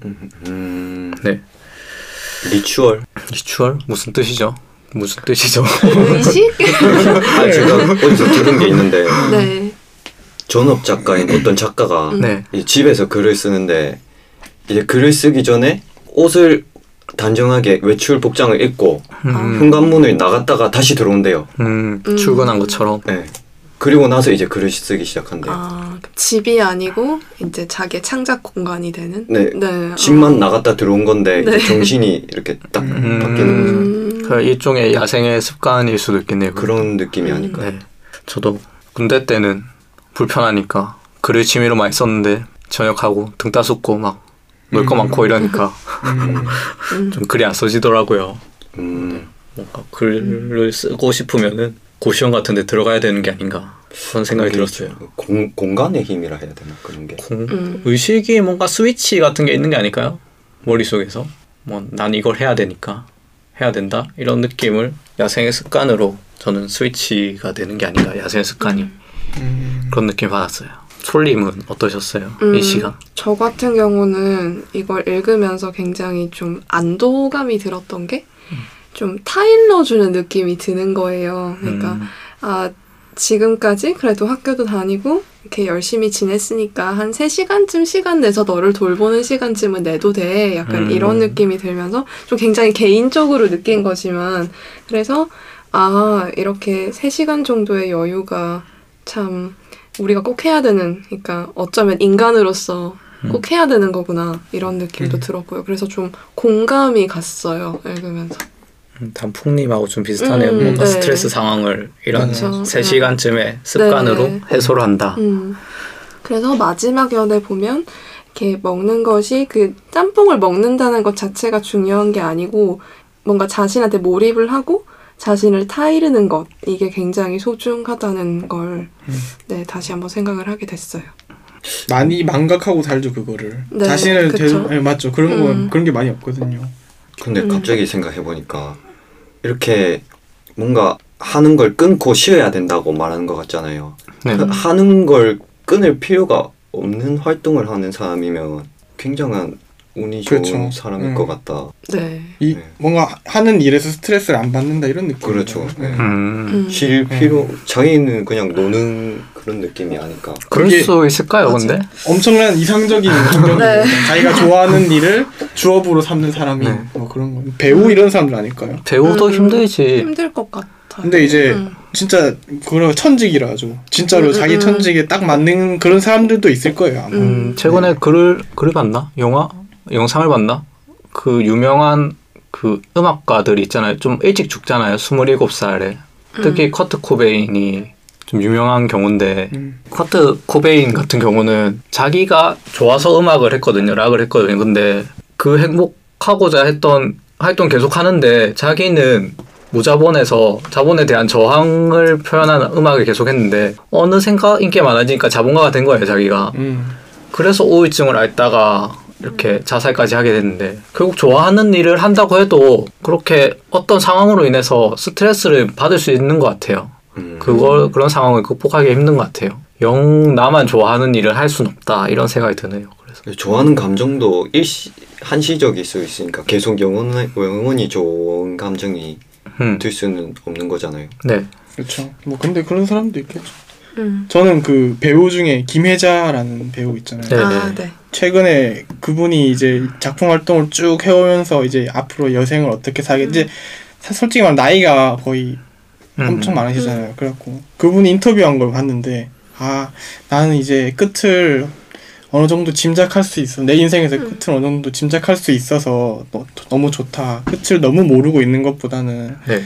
네. 리추얼? 리추얼? 무슨 뜻이죠? 무슨 뜻이죠? 의식? 제가 어디서 들은 게 있는데 네. 전업 작가인 어떤 작가가 네. 집에서 글을 쓰는데 이제 글을 쓰기 전에 옷을 단정하게 외출 복장을 입고 현관문을 나갔다가 다시 들어온대요. 출근한 것처럼. 네. 그리고 나서 이제 글을 쓰기 시작한대요. 집이 아니고 이제 자기의 창작 공간이 되는. 네. 네. 집만 나갔다 들어온 건데 네. 이제 정신이 이렇게 딱 바뀌는 거죠. 그 일종의 야생의 습관일 수도 있겠네요. 그런 느낌이 아닐까. 네. 저도 군대 때는 불편하니까 글을 취미로 많이 썼는데 저녁하고 등 따숩고 막 놀 거 많고 이러니까 좀 글이 안 써지더라고요. 뭔가 글을 쓰고 싶으면은 고시원 같은 데 들어가야 되는 게 아닌가 그런 생각이 들었어요. 공간의 힘이라 해야 되나 그런 게. 의식이 뭔가 스위치 같은 게 있는 게 아닐까요? 머릿속에서 뭐 난 이걸 해야 되니까 해야 된다 이런 느낌을 야생의 습관으로 저는 스위치가 되는 게 아닌가 야생의 습관이 그런 느낌 받았어요. 솔님은 어떠셨어요? 이 시간? 저 같은 경우는 이걸 읽으면서 굉장히 좀 안도감이 들었던 게 좀 타일러주는 느낌이 드는 거예요. 그러니까 지금까지 그래도 학교도 다니고 이렇게 열심히 지냈으니까 한 3시간쯤 시간 내서 너를 돌보는 시간쯤은 내도 돼. 약간 이런 느낌이 들면서 좀 굉장히 개인적으로 느낀 거지만 그래서 이렇게 3시간 정도의 여유가 참 우리가 꼭 해야 되는 그러니까 어쩌면 인간으로서 꼭 해야 되는 거구나 이런 느낌도 들었고요. 그래서 좀 공감이 갔어요. 읽으면서. 단풍님하고 좀 비슷하네요. 뭔가 네. 스트레스 상황을 이런 그렇죠. 3시간쯤에 습관으로 네. 해소를 한다. 그래서 마지막 연에 보면 이렇게 먹는 것이 그 짬뽕을 먹는다는 것 자체가 중요한 게 아니고 뭔가 자신한테 몰입을 하고 자신을 타이르는 것 이게 굉장히 소중하다는 걸 네, 다시 한번 생각을 하게 됐어요. 많이 망각하고 살죠 그거를. 네, 자신을 그쵸. 맞죠. 그런 게 많이 없거든요. 근데 갑자기 생각해보니까 이렇게 뭔가 하는 걸 끊고 쉬어야 된다고 말하는 것 같잖아요. 네. 하는 걸 끊을 필요가 없는 활동을 하는 사람이면 굉장한 운이 좋은 그렇죠. 사람일 것 같다. 네. 이 네. 뭔가 하는 일에서 스트레스를 안 받는다 이런 느낌. 그렇죠. 네. 음. 쉴 필요, 자기는 그냥 노는 그런 느낌이 아닐까. 그럴 그게- 수 있을까요, 맞아. 근데? 엄청난 이상적인 환경입니다. 네. 자기가 좋아하는 일을 주업으로 삼는 사람이 네. 뭐 그런 거. 배우 이런 사람들 아닐까요? 배우도 힘들지. 힘들 것 같아요. 근데 이제 음. 진짜 그런 천직이라 하죠. 진짜로 자기 천직에 딱 맞는 그런 사람들도 있을 거예요. 아마. 최근에 글을 봤나? 영상을 봤나? 그 유명한 그 음악가들 있잖아요. 좀 일찍 죽잖아요. 27살에. 특히 커트 코베인이 좀 유명한 경우인데 커트 코베인 같은 경우는 자기가 좋아서 음악을 했거든요. 락을 했거든요. 근데 그 행복하고자 했던 활동 계속 하는데 자기는 무자본에서 자본에 대한 저항을 표현하는 음악을 계속 했는데 어느샌가 인기가 많아지니까 자본가가 된 거예요. 자기가. 그래서 우울증을 앓다가 이렇게 자살까지 하게 됐는데 결국 좋아하는 일을 한다고 해도 그렇게 어떤 상황으로 인해서 스트레스를 받을 수 있는 것 같아요. 그런 상황을 극복하기 힘든 것 같아요. 영 나만 좋아하는 일을 할 수는 없다 이런 생각이 드네요. 그래서 좋아하는 감정도 한시적일 수 있으니까 계속 영원히 좋은 감정이 들 수는 없는 거잖아요. 네. 그렇죠. 뭐 근데 그런 사람도 있겠죠. 저는 그 배우 중에 김혜자라는 배우 있잖아요. 네. 아, 네. 최근에 그분이 이제 작품 활동을 쭉 해오면서 이제 앞으로 여생을 어떻게 살겠지. 솔직히 말하면 나이가 거의 엄청 많으시잖아요. 그래갖고 그분이 인터뷰한 걸 봤는데 나는 이제 끝을 어느 정도 짐작할 수 있어. 내 인생에서 끝을 어느 정도 짐작할 수 있어서 너무 좋다. 끝을 너무 모르고 있는 것보다는 네.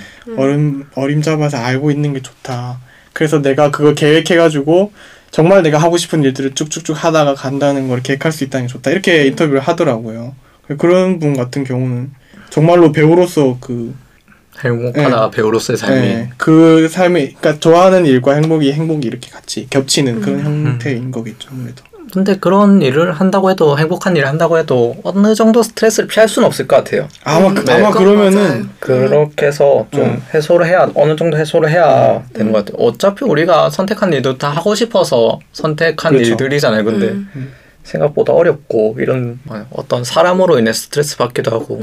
어림잡아서 알고 있는 게 좋다. 그래서 내가 그거 계획해가지고 정말 내가 하고 싶은 일들을 쭉쭉쭉 하다가 간다는 걸 계획할 수 있다는 게 좋다. 이렇게 인터뷰를 하더라고요. 그런 분 같은 경우는 정말로 배우로서 그 행복하다 배우로서의 삶이 그 삶이 그러니까 좋아하는 일과 행복이 이렇게 같이 겹치는 그런 형태인 거겠죠. 아무래도. 근데 그런 일을 한다고 해도 행복한 일을 한다고 해도 어느 정도 스트레스를 피할 수는 없을 것 같아요. 아마 그러면은 맞아요. 그렇게 해서 좀 해소를 해야 어느 정도 해소를 해야 되는 것 같아요. 어차피 우리가 선택한 일도 다 하고 싶어서 선택한 그렇죠. 일들이잖아요. 근데 생각보다 어렵고 이런 어떤 사람으로 인해 스트레스 받기도 하고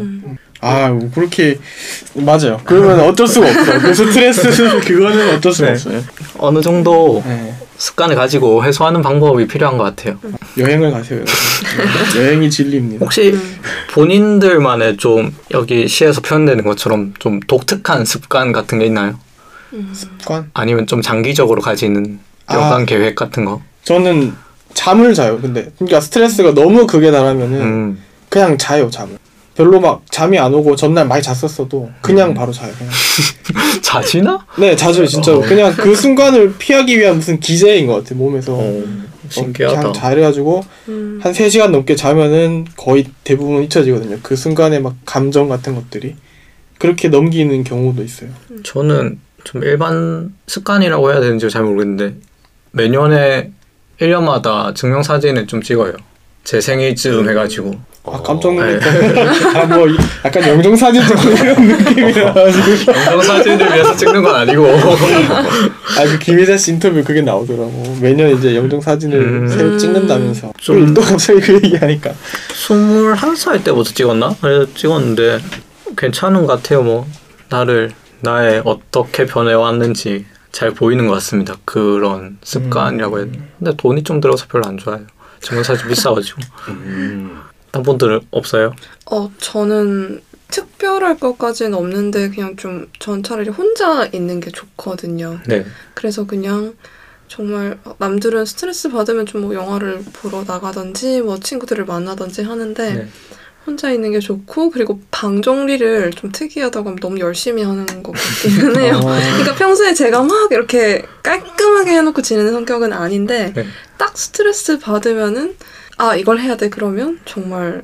그렇게 맞아요. 그러면 어쩔 수가 없어. 그 스트레스 그거는 어쩔 수가 네. 없어요. 어느 정도 네. 습관을 가지고 해소하는 방법이 필요한 것 같아요. 여행을 가세요. 여행이 진리입니다. 혹시 본인들만의 좀 여기 시에서 표현되는 것처럼 좀 독특한 습관 같은 게 있나요? 습관? 아니면 좀 장기적으로 가지는 여간 계획 같은 거? 저는 잠을 자요. 근데 그러니까 스트레스가 너무 극에 달하면은 그냥 자요. 잠을. 별로 막 잠이 안 오고 전날 많이 잤었어도 그냥 바로 자요. 그냥. 자지나? 네, 자죠. 진짜로. 그냥 그 순간을 피하기 위한 무슨 기제인 것 같아요. 몸에서. 신기하다. 그냥 잘해가지고 한 3시간 넘게 자면은 거의 대부분 잊혀지거든요. 그 순간의 막 감정 같은 것들이. 그렇게 넘기는 경우도 있어요. 저는 좀 일반 습관이라고 해야 되는지 잘 모르겠는데 매년에 1년마다 증명사진을 좀 찍어요. 제 생일쯤 해가지고. 깜짝 놀랐다. 뭐 약간 영정사진 찍고 이런 느낌이라가지고. 영정사진을 위해서 찍는 건 아니고. 그 김혜자 씨 인터뷰 그게 나오더라고. 매년 이제 영정사진을 새로 찍는다면서. 좀- 또 갑자기 그 얘기하니까. 21살 때부터 찍었나? 그래서 찍었는데 괜찮은 것 같아요. 뭐 나의 어떻게 변해왔는지 잘 보이는 것 같습니다. 그런 습관이라고 해야 되나? 근데 돈이 좀 들어서 별로 안 좋아요. 증명사진 비싸가지고. 딴 분들은 없어요? 저는 특별할 것까지는 없는데 그냥 전 차라리 혼자 있는 게 좋거든요. 네. 그래서 그냥 정말 남들은 스트레스 받으면 좀 뭐 영화를 보러 나가든지 뭐 친구들을 만나든지 하는데 네. 혼자 있는 게 좋고 그리고 방 정리를 좀 특이하다고 하면 너무 열심히 하는 것 같기는 해요. 그러니까 평소에 제가 막 이렇게 깔끔하게 해놓고 지내는 성격은 아닌데 네. 딱 스트레스 받으면은 이걸 해야 돼 그러면 정말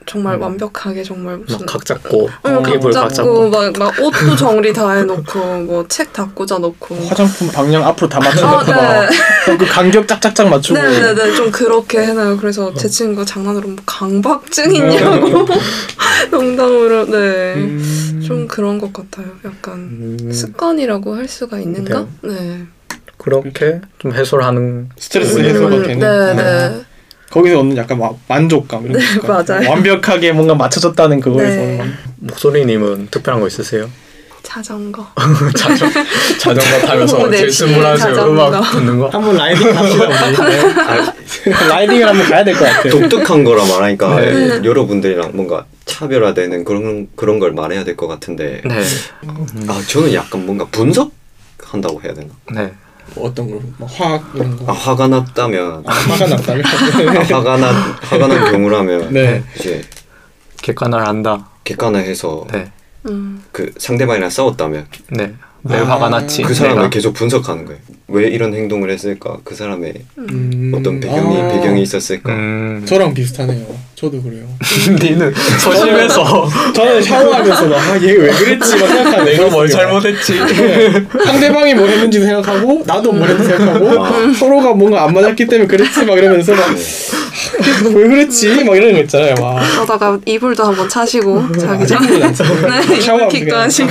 정말 완벽하게 정말 무슨 막 각 잡고 각 테이블 각 잡고 잡고 막 옷도 정리 다 해놓고 뭐 책 다 꽂아놓고 화장품 방향 앞으로 다 맞춰놓고 아, 네. 그 간격 짝짝짝 맞추고 네네네 좀 그렇게 해놔요. 그래서 제 친구가 장난으로 뭐 강박증 있냐고 농담으로 네. 좀 그런 것 같아요. 약간 습관이라고 할 수가 있는가? 네. 그렇게 좀 해소를 하는 스트레스 해소가 되는 네네. 거기서 얻는 약간 만족감 이런 네, 거 맞아요. 완벽하게 뭔가 맞춰졌다는 그거에서 네. 오는 목소리님은 특별한 거 있으세요? 자전거. 자전거 타면서 네, 제일 스물하세요. 자전거. 음악 듣는 거? 한번 라이딩 합시다 우리. 라이딩을 한번 가야 될 것 같아요. 독특한 거라 말하니까 여러분들이랑 뭔가 차별화되는 그런 걸 말해야 될 것 같은데 네. 저는 약간 뭔가 분석한다고 해야 되나? 네. 어떤 거? 뭐 화학 이런 거. 화가 났다면 화가 났다면. 화가 난 경우라면 네. 이제 객관을 한다. 객관화해서 네. 그 상대방이랑 싸웠다면 네. 왜 화가 났지? 그 사람을 내가? 계속 분석하는 거예요. 왜 이런 행동을 했을까? 그 사람의 어떤 배경이 있었을까? 저랑 비슷하네요. 저도 그래요. 니는 소심해서 저는 샤워하면서 얘 왜 그랬지 막 생각하는 내가 뭘 잘못했지? 상대방이 뭘 했는지도 생각하고 나도 뭘 했는지 생각하고 서로가 뭔가 안 맞았기 때문에 그랬지 막 이러면서 막 왜 그랬지 막 이러는 거 있잖아요. 막 그러다가 이불도 한번 차시고 자기 전에 네 이불킥도 하시고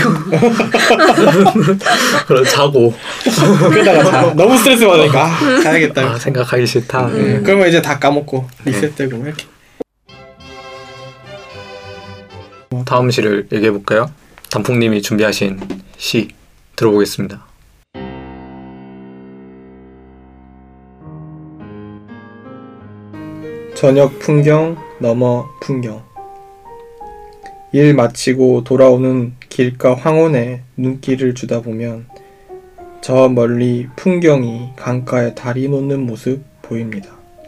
그럼 자고 그러다가 자 너무 스트레스 받으니까 자야겠다. 생각하기 싫다. 그러면 이제 다 까먹고 리셋되고 이렇게. 다음 시를 얘기해 볼까요? 단풍님이 준비하신 시 들어보겠습니다. 저녁 풍경 넘어 풍경. 일 마치고 돌아오는 길가 황혼에 눈길을 주다 보면 저 멀리 풍경이 강가에 다리 놓는 모습 보입니다.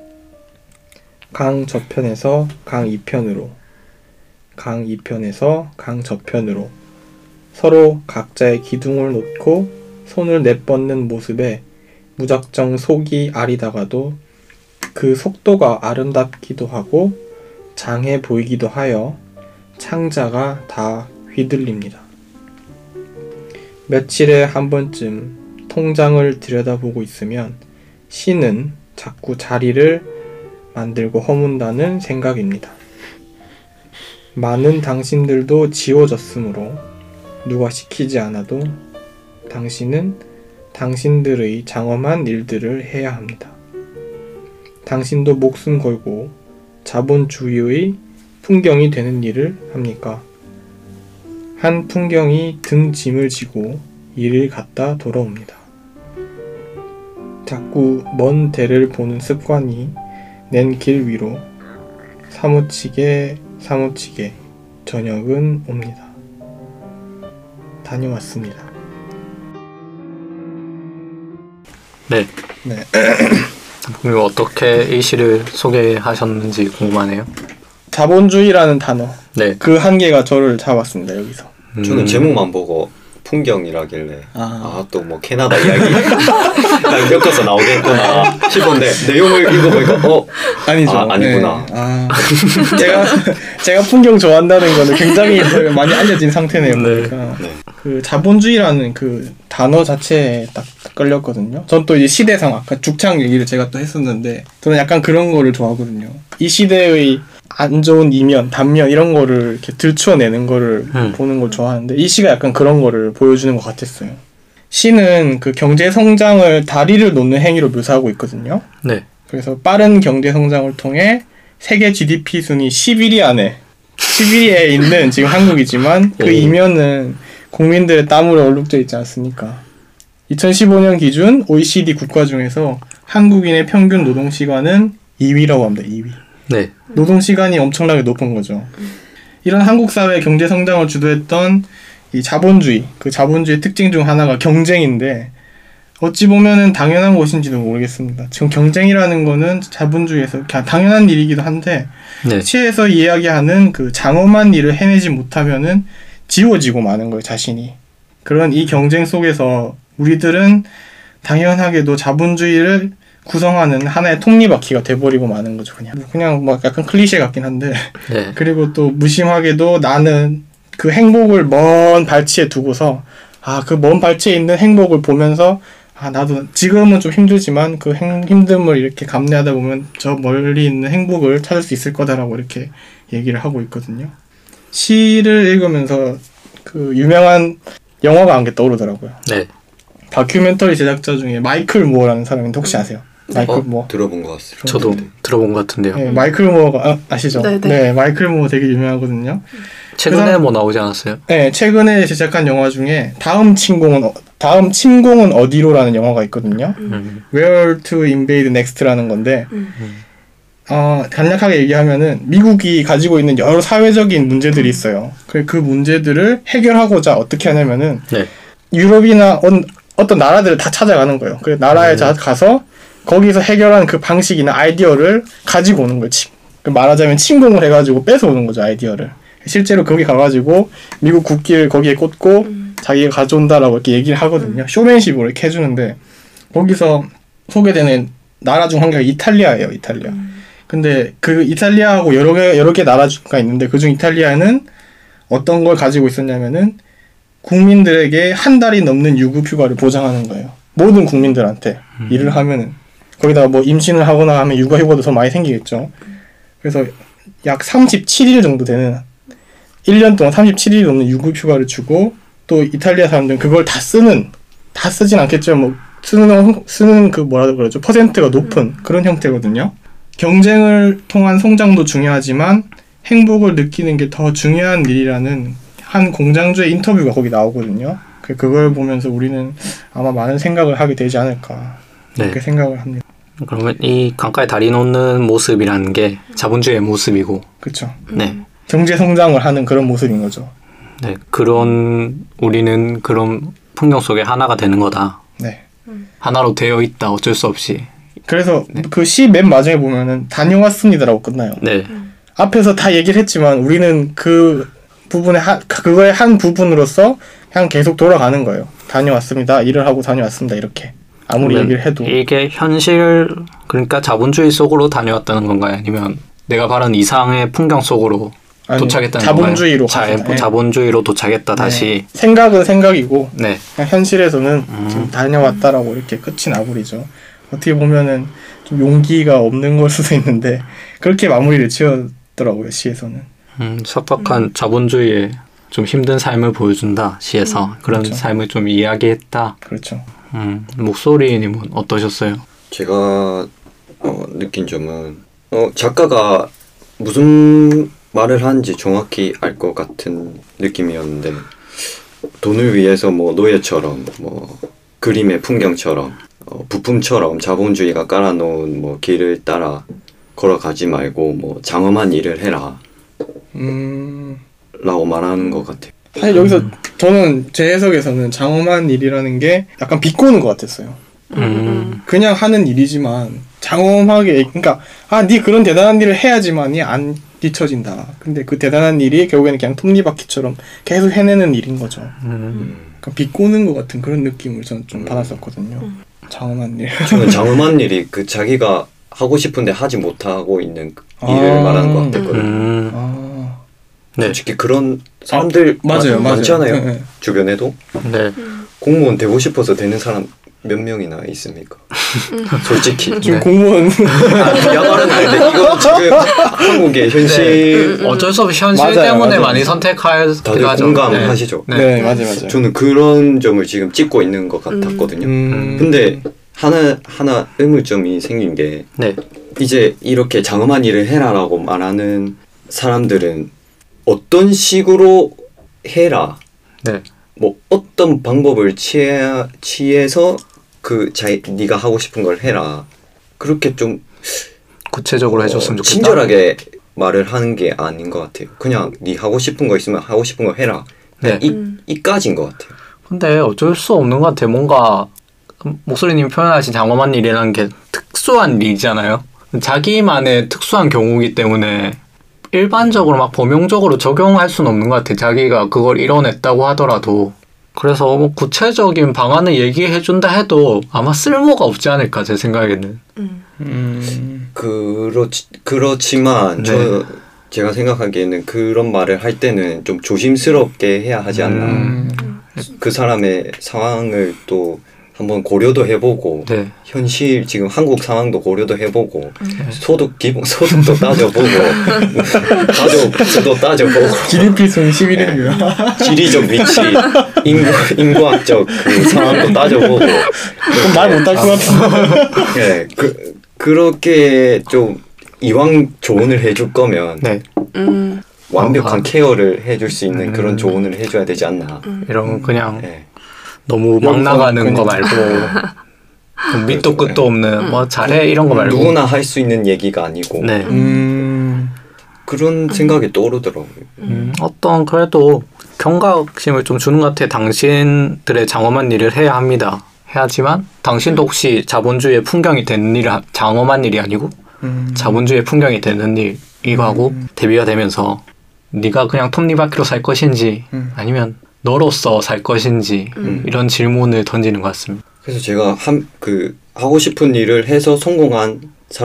강 저편에서 강 이편으로, 강 이편에서 강 저편으로 서로 각자의 기둥을 놓고 손을 내뻗는 모습에 무작정 속이 아리다가도 그 속도가 아름답기도 하고 장해 보이기도 하여 창자가 다 휘둘립니다. 며칠에 한 번쯤 통장을 들여다보고 있으면 시는 자꾸 자리를 만들고 허문다는 생각입니다. 많은 당신들도 지워졌으므로 누가 시키지 않아도 당신은 당신들의 장엄한 일들을 해야 합니다. 당신도 목숨 걸고 자본주의의 풍경이 되는 일을 합니까? 한 풍경이 등 짐을 지고 일을 갔다 돌아옵니다. 자꾸 먼 데를 보는 습관이 낸 길 위로 사무치게 저녁은 옵니다. 다녀왔습니다. 네. 네. 그리고 어떻게 이 시를 소개하셨는지 궁금하네요. 자본주의라는 단어. 네. 그 한계가 저를 잡았습니다. 여기서. 저는 제목만 보고 풍경이라길래 또 뭐 캐나다 이야기 딱 엮어서 나오겠구나 싶은데 내용을 읽어보니까 아니죠. 아니구나. 네. 제가 풍경 좋아한다는 거는 굉장히 많이 알려진 상태네요. 그러니까 그 자본주의라는 그 단어 자체에 딱 끌렸거든요. 전 또 이제 시대상 아까 죽창 얘기를 제가 또 했었는데 저는 약간 그런 거를 좋아하거든요. 이 시대의 안 좋은 이면, 단면 이런 거를 이렇게 들추어내는 거를 보는 걸 좋아하는데 이 시가 약간 그런 거를 보여주는 것 같았어요. 시는 그 경제 성장을 다리를 놓는 행위로 묘사하고 있거든요. 네. 그래서 빠른 경제 성장을 통해 세계 GDP 순위 11위에 있는 지금 한국이지만 그 이면은 국민들의 땀으로 얼룩져 있지 않습니까? 2015년 기준 OECD 국가 중에서 한국인의 평균 노동시간은 2위라고 합니다. 2위. 네. 노동시간이 엄청나게 높은 거죠. 이런 한국 사회의 경제 성장을 주도했던 이 자본주의, 그 자본주의 특징 중 하나가 경쟁인데 어찌 보면은 당연한 것인지도 모르겠습니다. 지금 경쟁이라는 거는 자본주의에서 그냥 당연한 일이기도 한데 시에서 이야기하는 그 장엄한 일을 해내지 못하면은 지워지고 마는 거예요, 자신이. 그런 이 경쟁 속에서 우리들은 당연하게도 자본주의를 구성하는 하나의 톱니바퀴가 돼버리고 마는 거죠. 그냥 뭐 약간 클리셰 같긴 한데 네. 그리고 또 무심하게도 나는 그 행복을 먼 발치에 두고서 그 먼 발치에 있는 행복을 보면서 나도 지금은 좀 힘들지만 그 힘듦을 이렇게 감내하다 보면 저 멀리 있는 행복을 찾을 수 있을 거다라고 이렇게 얘기를 하고 있거든요. 시를 읽으면서 그 유명한 영화가 한 개 떠오르더라고요. 네. 다큐멘터리 제작자 중에 마이클 무어라는 사람인데 혹시 아세요? 마이클 무어. 들어본 것 같습니다. 저도 들어본 것 같은데요. 네, 마이클 무어가 아시죠? 네네. 네, 마이클 무어 되게 유명하거든요. 최근에 뭐 나오지 않았어요? 네, 최근에 제작한 영화 중에 다음 침공은 어디로라는 영화가 있거든요. Where to Invade Next라는 건데 간략하게 얘기하면은 미국이 가지고 있는 여러 사회적인 문제들이 있어요. 그 문제들을 해결하고자 어떻게 하냐면은 네. 유럽이나 어떤 나라들을 다 찾아가는 거예요. 그 나라에 가서 거기서 해결한 그 방식이나 아이디어를 가지고 오는 거예요. 말하자면 침공을 해가지고 뺏어오는 거죠, 아이디어를. 실제로 거기 가가지고 미국 국기를 거기에 꽂고 자기가 가져온다라고 이렇게 얘기를 하거든요. 쇼맨십으로 이렇게 해주는데 거기서 소개되는 나라 중 한 개가 이탈리아예요, 이탈리아. 근데 그 이탈리아하고 여러 개 나라가 있는데 그중 이탈리아는 어떤 걸 가지고 있었냐면은 국민들에게 한 달이 넘는 유급휴가를 보장하는 거예요. 모든 국민들한테 일을 하면은 거기다가 뭐 임신을 하거나 하면 육아휴가도 더 많이 생기겠죠. 그래서 약 37일 정도 되는 1년 동안 37일이 넘는 유급휴가를 주고 또 이탈리아 사람들은 그걸 다 쓰진 않겠죠. 뭐 쓰는 그 뭐라고 그러죠? 퍼센트가 높은 그런 형태거든요. 경쟁을 통한 성장도 중요하지만 행복을 느끼는 게 더 중요한 일이라는 한 공장주의 인터뷰가 거기 나오거든요. 그걸 보면서 우리는 아마 많은 생각을 하게 되지 않을까 그렇게 생각을 합니다. 그러면 이 강가에 다리 놓는 모습이라는 게 자본주의의 모습이고, 그렇죠. 네. 경제 성장을 하는 그런 모습인 거죠. 네. 우리는 그런 풍경 속에 하나가 되는 거다. 네. 하나로 되어 있다. 어쩔 수 없이. 그래서 그 시 맨 마지막에 보면은 다녀왔습니다라고 끝나요. 네. 앞에서 다 얘기를 했지만 우리는 그 부분의 그거의 한 부분으로서 그냥 계속 돌아가는 거예요. 다녀왔습니다. 일을 하고 다녀왔습니다. 이렇게 아무리 얘기를 해도 이게 현실, 그러니까 자본주의 속으로 다녀왔다는 건가요? 아니면 내가 바라는 이상의 풍경 속으로 도착했다는 자본주의로 건가요? 자본주의로 도착했다. 다시. 생각은 생각이고 네. 그냥 현실에서는 지금 다녀왔다라고 이렇게 끝이 나버리죠. 어떻게 보면은 좀 용기가 없는 걸 수도 있는데 그렇게 마무리를 지었더라고요, 시에서는. 섭박한 자본주의의 좀 힘든 삶을 보여준다, 시에서. 그런 그렇죠. 삶을 좀 이야기했다. 그렇죠. 목소리님은 어떠셨어요? 제가 느낀 점은 작가가 무슨 말을 하는지 정확히 알 것 같은 느낌이었는데, 돈을 위해서 뭐 노예처럼, 뭐 그림의 풍경처럼, 부품처럼 자본주의가 깔아놓은 뭐 길을 따라 걸어가지 말고 뭐 장엄한 일을 해라 라고 말하는 것 같아요. 사실 여기서 저는 제 해석에서는 장엄한 일이라는 게 약간 비꼬는 것 같았어요. 그냥 하는 일이지만 장엄하게, 그러니까 네 그런 대단한 일을 해야지만이 안 뒤처진다. 근데 그 대단한 일이 결국에는 그냥 톱니바퀴처럼 계속 해내는 일인 거죠. 그러니까 비꼬는 것 같은 그런 느낌을 저는 좀 받았었거든요. 장엄한 일. 저는 장엄한 일이 그 자기가 하고 싶은데 하지 못하고 있는 일을 말하는 것 같았거든요. 네. 솔직히 그런 사람들 맞아요. 많잖아요. 네. 주변에도. 네. 공무원 되고 싶어서 되는 사람 몇 명이나 있습니까? 솔직히. 지금 공무원 야말은 아닌데 이건 지금 한국의 현실 어쩔 수 없이 현실 맞아요, 때문에 맞아요. 많이 선택하기도 다들 하죠. 공감하시죠? 네, 맞아요. 저는 그런 점을 지금 찍고 있는 것 같았거든요. 근데 하나 의문점이 생긴 게 네. 이제 이렇게 장엄한 일을 해라라고 말하는 사람들은 어떤 식으로 해라, 네. 뭐 어떤 방법을 취해서 네가 하고 싶은 걸 해라, 그렇게 좀 구체적으로 해줬으면 좋겠다. 친절하게 말을 하는 게 아닌 것 같아요. 그냥 네 하고 싶은 거 있으면 하고 싶은 거 해라. 네. 이까지인 것 같아요. 근데 어쩔 수 없는 것 같아요. 뭔가 목소리님 표현하신 장엄한 일이라는 게 특수한 일이잖아요. 자기만의 특수한 경우이기 때문에 일반적으로 막 범용적으로 적용할 수는 없는 것 같아요. 자기가 그걸 이뤄냈다고 하더라도 그래서 뭐 구체적인 방안을 얘기해준다 해도 아마 쓸모가 없지 않을까 제 생각에는. 그렇지만 네. 제가 생각하기에는 그런 말을 할 때는 좀 조심스럽게 해야 하지 않나. 그 사람의 상황을 또 한번 고려도 해보고 네. 현실 지금 한국 상황도 고려도 해보고 기본 소득도 따져보고 가족도 따져보고 GDP 순 11위입니다. 지리적 위치, 인구학적 그 상황도 따져보고 그럼 말 못할 것 같은데. 네, 그렇게 좀 이왕 조언을 해줄 거면 네. 완벽한 케어를 해줄 수 있는 그런 조언을 해줘야 되지 않나. 이런 그냥 네. 너무 막 나가는 거 말고 밑도 끝도 없는 뭐 잘해 이런 거 말고 누구나 할 수 있는 얘기가 아니고 네. 그런 생각이 떠오르더라고요. 어떤 그래도 경각심을 좀 주는 것 같아. 당신들의 장엄한 일을 해야 합니다. 해야지만 당신도 혹시 자본주의의 풍경이 되는 일을 장엄한 일이 아니고 자본주의의 풍경이 되는 일 이거하고 대비가 되면서 네가 그냥 톱니바퀴로 살 것인지 아니면 너로서 살 것인지 이런 질문을 던지는 것 같습니다. 그래서 제가 하고 싶은 일을 해서 성공한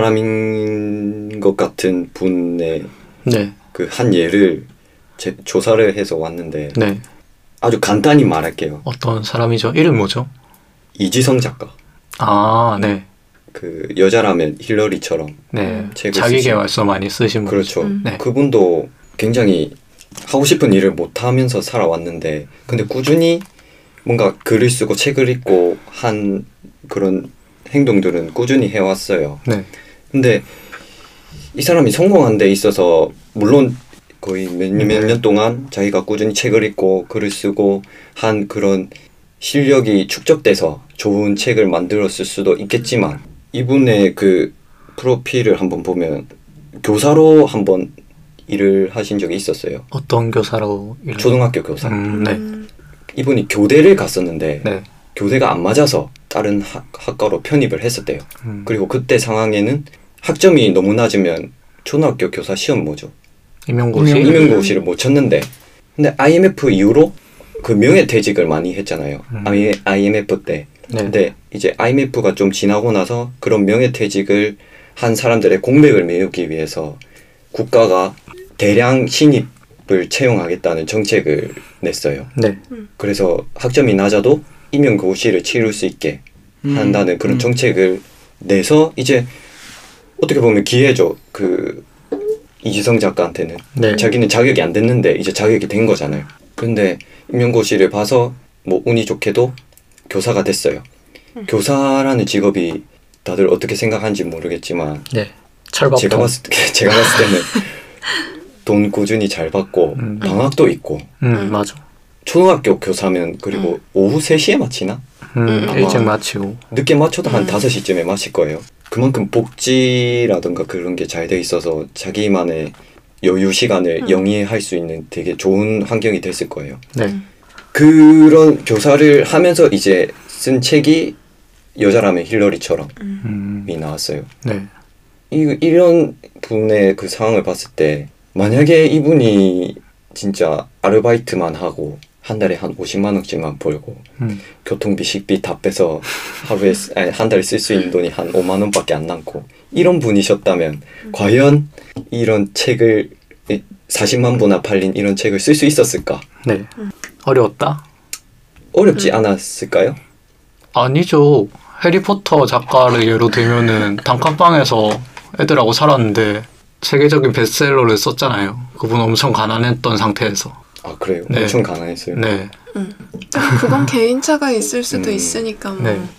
사람인 것 같은 분의 네. 그 한 예를 조사를 해서 왔는데 네. 아주 간단히 말할게요. 어떤 사람이죠? 이름 뭐죠? 이지성 작가. 아, 네. 그 여자라면 힐러리처럼 네. 책을 자기계발서 많이 쓰신 분. 그렇죠. 네. 그분도 굉장히 하고 싶은 일을 못 하면서 살아왔는데 근데 꾸준히 뭔가 글을 쓰고 책을 읽고 한 그런 행동들은 꾸준히 해왔어요. 네. 근데 이 사람이 성공한 데 있어서 물론 거의 몇 년 동안 자기가 꾸준히 책을 읽고 글을 쓰고 한 그런 실력이 축적돼서 좋은 책을 만들었을 수도 있겠지만 이분의 그 프로필을 한번 보면 교사로 한번 일을 하신 적이 있었어요. 어떤 교사라고? 초등학교 교사. 네. 이분이 교대를 갔었는데 네. 교대가 안 맞아서 다른 학과로 편입을 했었대요. 그리고 그때 상황에는 학점이 너무 낮으면 초등학교 교사 시험 뭐죠? 임용고시? 임용고시를 못 쳤는데 근데 IMF 이후로 그 명예퇴직을 많이 했잖아요. IMF 때. 네. 근데 이제 IMF가 좀 지나고 나서 그런 명예퇴직을 한 사람들의 공백을 메우기 위해서 국가가 대량 신입을 채용하겠다는 정책을 냈어요. 네. 그래서 학점이 낮아도 임용고시를 치를 수 있게 한다는 그런 정책을 내서 이제 어떻게 보면 기회죠. 그 이지성 작가한테는 네. 자기는 자격이 안 됐는데 이제 자격이 된 거잖아요. 근데 임용고시를 봐서 뭐 운이 좋게도 교사가 됐어요. 교사라는 직업이 다들 어떻게 생각하는지 모르겠지만 네. 철밥통. 제가 봤을 때는 돈 꾸준히 잘 받고 방학도 있고 맞아. 초등학교 교사면 그리고 오후 3시에 마치나? 일찍 마치고. 늦게 마쳐도 한 5시쯤에 마칠 거예요. 그만큼 복지라든가 그런 게 잘 돼 있어서 자기만의 여유 시간을 영위할 수 있는 되게 좋은 환경이 됐을 거예요. 네. 그런 교사를 하면서 이제 쓴 책이 여자라면 힐러리처럼이 나왔어요. 네. 이런 분의 그 상황을 봤을 때 만약에 이분이 진짜 아르바이트만 하고 한 달에 한 50만 원씩만 벌고 교통비, 식비 다 빼서 하루에 한 달에 쓸 수 있는 돈이 한 5만 원밖에 안 남고 이런 분이셨다면 과연 이런 책을 40만 부나 팔린 이런 책을 쓸 수 있었을까? 네. 어려웠다? 어렵지 않았을까요? 아니죠. 해리포터 작가를 예로 들면은 단칸방에서 애들하고 살았는데 세계적인 베스트셀러를 썼잖아요. 그분 엄청 가난했던 상태에서. 아 그래요? 네. 엄청 가난했어요. 네. 그건 개인차가 있을 수도 있으니까 뭐. 네.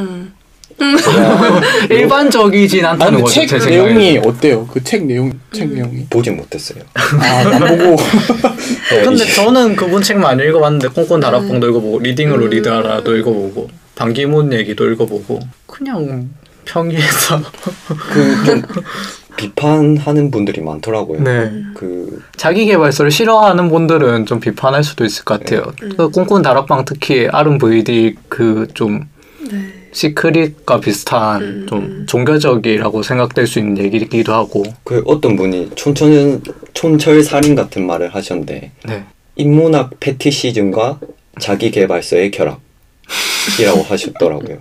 뭐 일반적이진 않다는 아니 거죠. 책 제 생각에. 내용이 어때요? 그 책 내용이? 보진 못했어요. 안 보고. 근데 저는 그분 책 많이 읽어봤는데 콩콩 다락방도 읽어보고 리딩으로 리드하라도 읽어보고 반기문 얘기도 읽어보고 그냥 평이해서 그 좀 비판하는 분들이 많더라고요. 네. 그 자기계발서를 싫어하는 분들은 좀 비판할 수도 있을 것 같아요. 그 콩콩 다락방 특히 R&VD 그 좀 시크릿과 비슷한 좀 종교적이라고 생각될 수 있는 얘기이기도 하고. 그 어떤 분이 촌철살인 같은 말을 하셨는데 네. 인문학 패티시즘과 자기계발서의 결합이라고 하셨더라고요.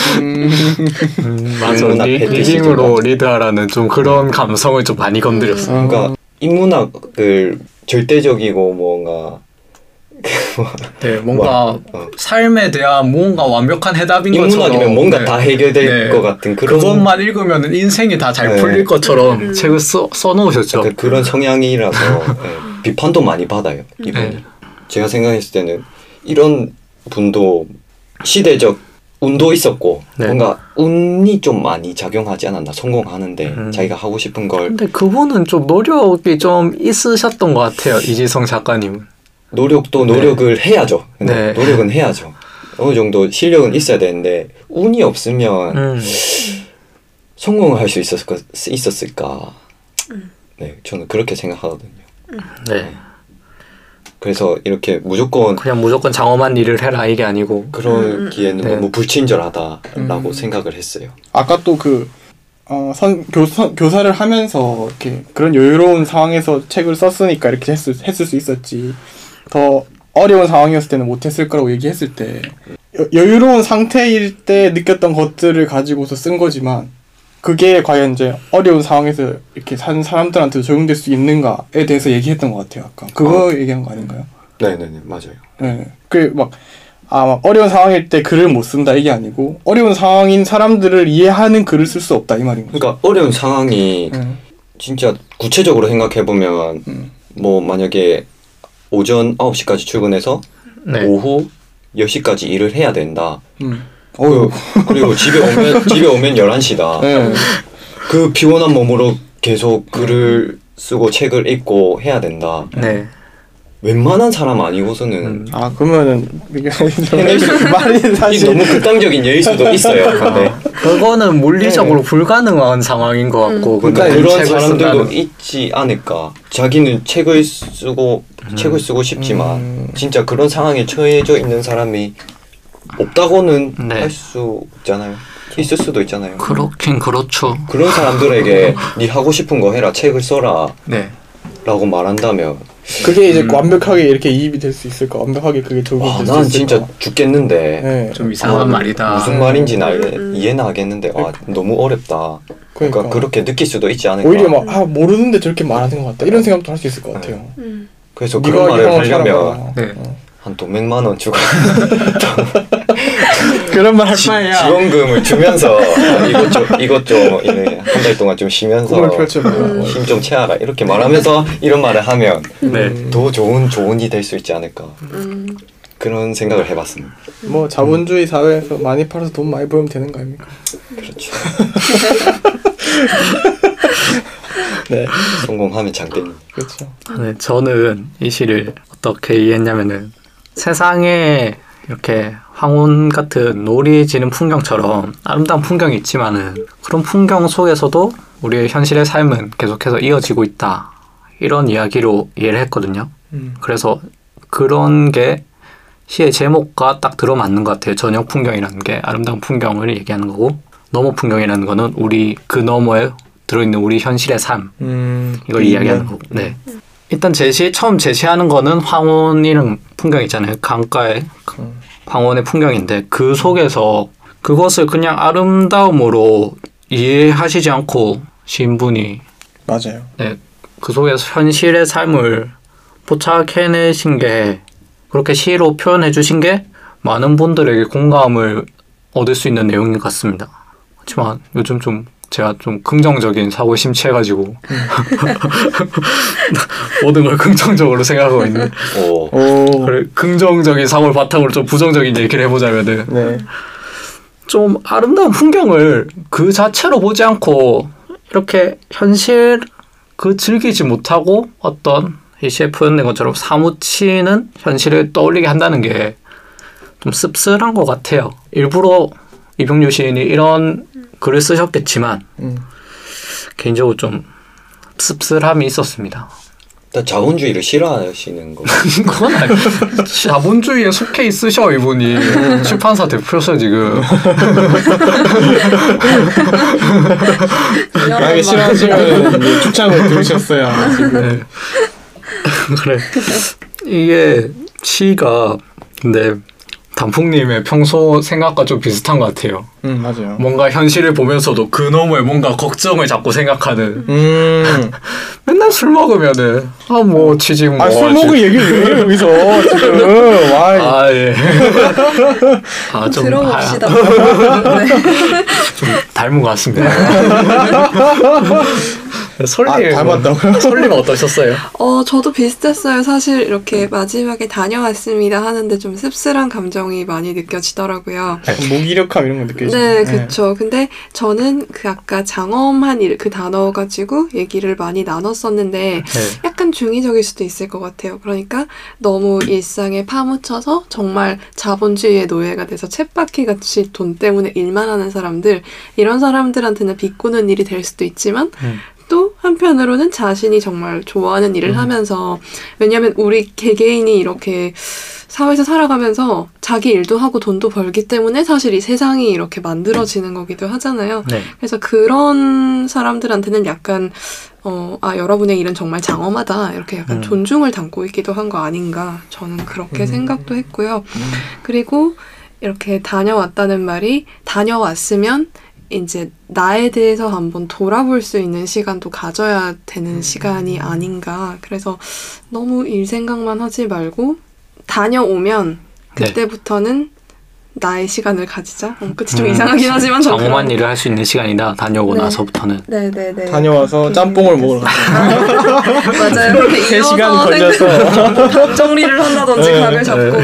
맞아. 인문학 패티시즘 리딩으로 같은. 리드하라는 좀 그런 감성을 좀 많이 건드렸어. 그러니까 인문학을 절대적이고 뭔가 네, 뭔가 어. 삶에 대한 뭔가 완벽한 해답인 것처럼 인문학이면 뭔가 네. 다 해결될 네. 것 같은 그런 그것만 읽으면 인생이 다 잘 네. 풀릴 것처럼 책을 써놓으셨죠. 그런 성향이라서 네, 비판도 많이 받아요. 이분이. 네. 제가 생각했을 때는 이런 분도 시대적 운도 있었고 네. 뭔가 운이 좀 많이 작용하지 않았나 성공하는데 자기가 하고 싶은 걸 근데 그분은 좀 노력이 좀 있으셨던 것 같아요. 이지성 작가님은. 노력을 해야죠. 근데 네. 노력은 해야죠. 어느 정도 실력은 있어야 되는데 운이 없으면 성공을 할 수 있었을까? 네, 저는 그렇게 생각하거든요. 네. 그래서 이렇게 무조건 그냥 무조건 장엄한 일을 해라 이게 아니고. 그러기에는 네. 너무 불친절하다라고 생각을 했어요. 아까 또 교사를 하면서 이렇게 그런 여유로운 상황에서 책을 썼으니까 이렇게 했을 수 있었지. 더 어려운 상황이었을 때는 못했을 거라고 얘기했을 때 여유로운 상태일 때 느꼈던 것들을 가지고서 쓴 거지만 그게 과연 이제 어려운 상황에서 이렇게 산 사람들한테 적용될 수 있는가에 대해서 얘기했던 것 같아요. 아까 그거 얘기한 거 아닌가요? 네네네 맞아요. 네. 막 어려운 상황일 때 글을 못 쓴다 이게 아니고 어려운 상황인 사람들을 이해하는 글을 쓸 수 없다 이 말인 거죠. 그러니까 어려운 상황이 진짜 구체적으로 생각해 보면 뭐 만약에 오전 9시까지 출근해서 네. 오후 10시까지 일을 해야 된다. 어휴. 그리고 집에 오면 11시다. 네. 그 피곤한 몸으로 계속 글을 쓰고 책을 읽고 해야 된다. 네. 웬만한 사람 아니고서는 그러면은 이게 해낼 수 말이 이게 사실 너무 극단적인 예일 수도 있어요. 네. 그거는 물리적으로 불가능한 상황인 것 같고. 그러니까 근데 그런 책을 사람들도 쓴다는- 있지 않을까. 자기는 책을 쓰고 싶지만 진짜 그런 상황에 처해져 있는 사람이 없다고는 네. 할 수 있잖아요. 있을 수도 있잖아요. 그렇긴 그렇죠. 그런 사람들에게 네 하고 싶은 거 해라, 책을 써라 네. 라고 말한다면 그게 이제 완벽하게 이렇게 이입이 될 수 있을까? 완벽하게 그게 적용될 수 있을까? 난 진짜 죽겠는데 네. 좀 이상한 말이다. 무슨 말인지 이해는 하겠는데 너무 어렵다. 그러니까 그렇게 느낄 수도 있지 않을까. 오히려 모르는데 저렇게 말하는 것 같다 이런 생각도 할 수 있을 것 같아요. 그래서 네가 그런 말을 이상한 하려면 사람아. 네. 한 돈 100만 원 주고 그런 말 할 바에야 지원금을 주면서 이것 좀 한 달 동안 좀 쉬면서 꿈을 펼쳐봐. 힘 좀 채워라 이렇게 말하면서 이런 말을 하면 네. 더 좋은 조언이 될 수 있지 않을까. 그런 생각을 해봤습니다. 뭐 자본주의 사회에서 많이 팔아서 돈 많이 벌면 되는 거 아닙니까? 그렇죠. 네, 성공하면 장땡이. 그렇죠. 네, 저는 이 시를 어떻게 이해했냐면은 세상에 이렇게 황혼 같은 노을이 지는 풍경처럼 아름다운 풍경이 있지만은 그런 풍경 속에서도 우리의 현실의 삶은 계속해서 이어지고 있다. 이런 이야기로 이해를 했거든요. 그래서 그런 게 시의 제목과 딱 들어맞는 것 같아요. 저녁 풍경이라는 게 아름다운 풍경을 얘기하는 거고 너머 풍경이라는 거는 우리 그 너머에 들어있는 우리 현실의 삶 이걸 이야기하는 거고. 네. 일단 처음 제시하는 거는 황혼이라는 풍경 있잖아요. 강가의 황혼의 풍경인데 그 속에서 그것을 그냥 아름다움으로 이해하시지 않고 시인분이 맞아요. 네, 그 속에서 현실의 삶을 포착해내신 게 그렇게 시로 표현해 주신 게 많은 분들에게 공감을 얻을 수 있는 내용인 것 같습니다. 하지만 요즘 제가 좀 긍정적인 사고에 심취해가지고 모든 걸 긍정적으로 생각하고 있는 그래, 긍정적인 사고를 바탕으로 좀 부정적인 얘기를 해보자면은 네. 좀 아름다운 풍경을 그 자체로 보지 않고 이렇게 현실 즐기지 못하고 어떤 이 시에 표현된 것처럼 사무치는 현실을 떠올리게 한다는 게 좀 씁쓸한 것 같아요. 일부러 이병류 시인이 이런 글을 쓰셨겠지만 개인적으로 좀 씁쓸함이 있었습니다. 일단 자본주의를 싫어하시는 거. 그건 아니. 자본주의에 속해 있으셔 이분이. 출판사 대표셔 지금. 만약에 싫어하시면 추천을 들으셨어야 지금. 네. 그래. 이게 시가 근데 단풍님의 평소 생각과 좀 비슷한 것 같아요. 맞아요. 뭔가 현실을 보면서도 그 너머에 뭔가 걱정을 자꾸 생각하는. 맨날 술 먹으면은 뭐 취직 뭐. 술 먹을 얘기를 왜 해요, 여기서 지금. 예. 좀 들어봅시다. 네. 좀 닮은 것 같습니다. 설리 닮았다고요? 설리가 어떠셨어요? 저도 비슷했어요. 사실 이렇게 마지막에 다녀왔습니다 하는데 좀 씁쓸한 감정이 많이 느껴지더라고요. 무기력함 이런 거 느껴지죠. 네, 그쵸. 근데 저는 그 아까 장엄한 일, 그 단어 가지고 얘기를 많이 나눴었는데 약간 중의적일 수도 있을 것 같아요. 그러니까 너무 일상에 파묻혀서 정말 자본주의의 노예가 돼서 쳇바퀴같이 돈 때문에 일만 하는 사람들, 이런 사람들한테는 비꼬는 일이 될 수도 있지만 또 한편으로는 자신이 정말 좋아하는 일을 하면서, 왜냐면 우리 개개인이 이렇게 사회에서 살아가면서 자기 일도 하고 돈도 벌기 때문에 사실 이 세상이 이렇게 만들어지는 거기도 하잖아요. 네. 그래서 그런 사람들한테는 약간 여러분의 일은 정말 장엄하다, 이렇게 약간 존중을 담고 있기도 한 거 아닌가, 저는 그렇게 생각도 했고요. 그리고 이렇게 다녀왔다는 말이, 다녀왔으면 이제 나에 대해서 한번 돌아볼 수 있는 시간도 가져야 되는 시간이 아닌가. 그래서 너무 일 생각만 하지 말고 다녀오면 그때부터는 나의 시간을 가지자. 끝이 좀 이상하긴 하지만 장엄한 일을 할 수 있는 시간이다. 다녀오고 네. 나서부터는. 네네네. 다녀와서 짬뽕을 먹으러 갔어요. 맞아요. 그렇게 3시간 걸려서 밥 정리를 한다든지 각을 잡고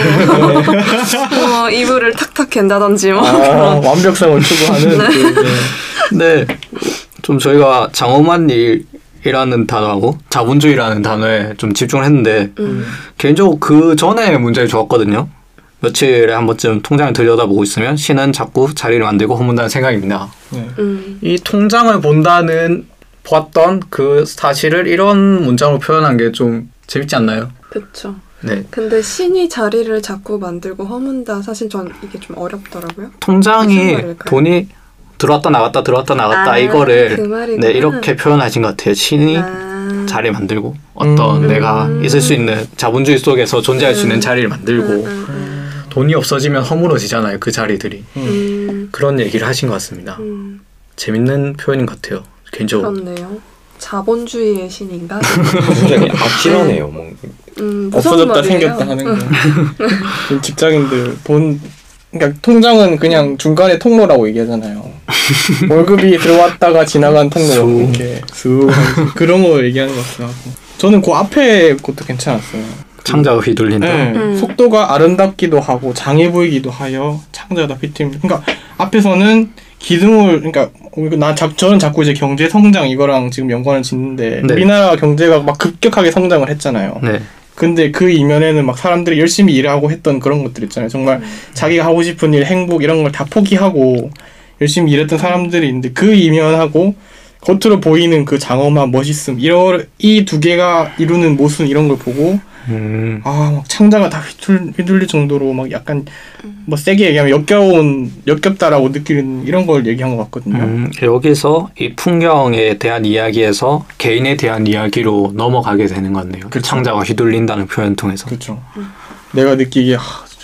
이불을 탁탁 갠다든지 뭐 그런. 완벽성을 추구하는 네. 좀 저희가 장엄한 일이라는 단어하고 자본주의라는 단어에 좀 집중을 했는데 개인적으로 그 전에 문장이 좋았거든요. 며칠에 한 번쯤 통장을 들여다보고 있으면 신은 자꾸 자리를 만들고 허문다는 생각입니다. 이 통장을 보았던 그 사실을 이런 문장으로 표현한 게 좀 재밌지 않나요? 그렇죠. 네. 근데 신이 자리를 자꾸 만들고 허문다. 사실 전 이게 좀 어렵더라고요. 통장이 무슨 말일까요? 돈이 들어왔다 나갔다 이거를 그 말이구나. 네, 이렇게 표현하신 것 같아요. 신이 자리 만들고 어떤 내가 있을 수 있는 자본주의 속에서 존재할 수 있는 자리를 만들고 돈이 없어지면 허물어지잖아요. 그 자리들이. 그런 얘기를 하신 것 같습니다. 재밌는 표현인 것 같아요. 개인적으로. 그렇네요. 자본주의의 신인가? 굉장히 악질하네요. 없어졌다 말이에요? 생겼다 하는 거. 직장인들 그러니까 통장은 그냥 중간에 통로라고 얘기하잖아요. 월급이 들어왔다가 지나간 통로 이렇게 그런 거 얘기하는 것 같기도 하고. 저는 그 앞에 것도 괜찮았어요. 창자가 휘둘린다. 네. 속도가 아름답기도 하고 장해 보이기도 하여 창자가 휘둘린다. 그러니까 앞에서는 기둥을, 그러니까 저는 자꾸 이제 경제 성장 이거랑 지금 연관을 짓는데 우리나라 경제가 막 급격하게 성장을 했잖아요. 네. 근데 그 이면에는 막 사람들이 열심히 일하고 했던 그런 것들 있잖아요. 정말 자기가 하고 싶은 일, 행복 이런 걸 다 포기하고 열심히 일했던 사람들이 있는데 그 이면하고 겉으로 보이는 그 장엄한 멋있음, 이 두 개가 이루는 모순 이런 걸 보고 막 창자가 다 휘둘릴 정도로 막 약간 뭐 세게 얘기하면 역겹다라고 느끼는 이런 걸 얘기한 것 같거든요. 여기서 이 풍경에 대한 이야기에서 개인에 대한 이야기로 넘어가게 되는 것 같네요. 그쵸. 창자가 휘둘린다는 표현 통해서. 그렇죠. 내가 느끼기에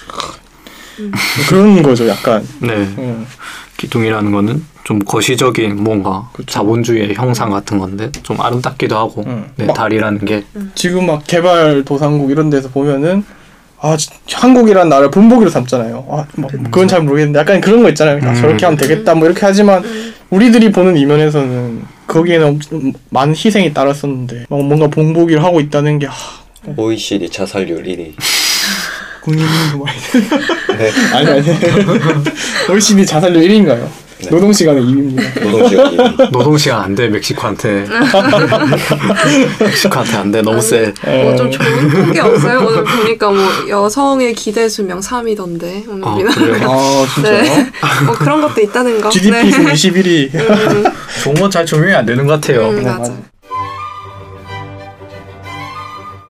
그런 거죠, 약간. 네. 기둥이라는 거는 좀 거시적인 뭔가 그쵸. 자본주의의 형상 같은 건데 좀 아름답기도 하고 달이라는 게 지금 막 개발도상국 이런 데서 보면은 한국이란 나라를 본보기로 삼잖아요. 그건 잘 모르겠는데 약간 그런 거 있잖아요. 저렇게 하면 되겠다 뭐 이렇게 하지만 우리들이 보는 이면에서는 거기에는 많은 희생이 따랐었는데 뭔가 본보기를 하고 있다는 게 OECD 자살률 1위. 국민인구 많이 네. 아니 OECD 자살률 1위인가요? 네. 노동시간의 2위입니다. 노동시간 1위. 노동시간 안 돼. 멕시코한테 안 돼. 너무 세. 좀 좋은 통계 없어요? 오늘 보니까 뭐 여성의 기대 수명 3위던데 오늘 우리나라. 그래요? 진짜요? 네. 그런 것도 있다는 거. GDP 네. 수 21위. 좋은 건 잘 조명이 안 되는 것 같아요. 맞아.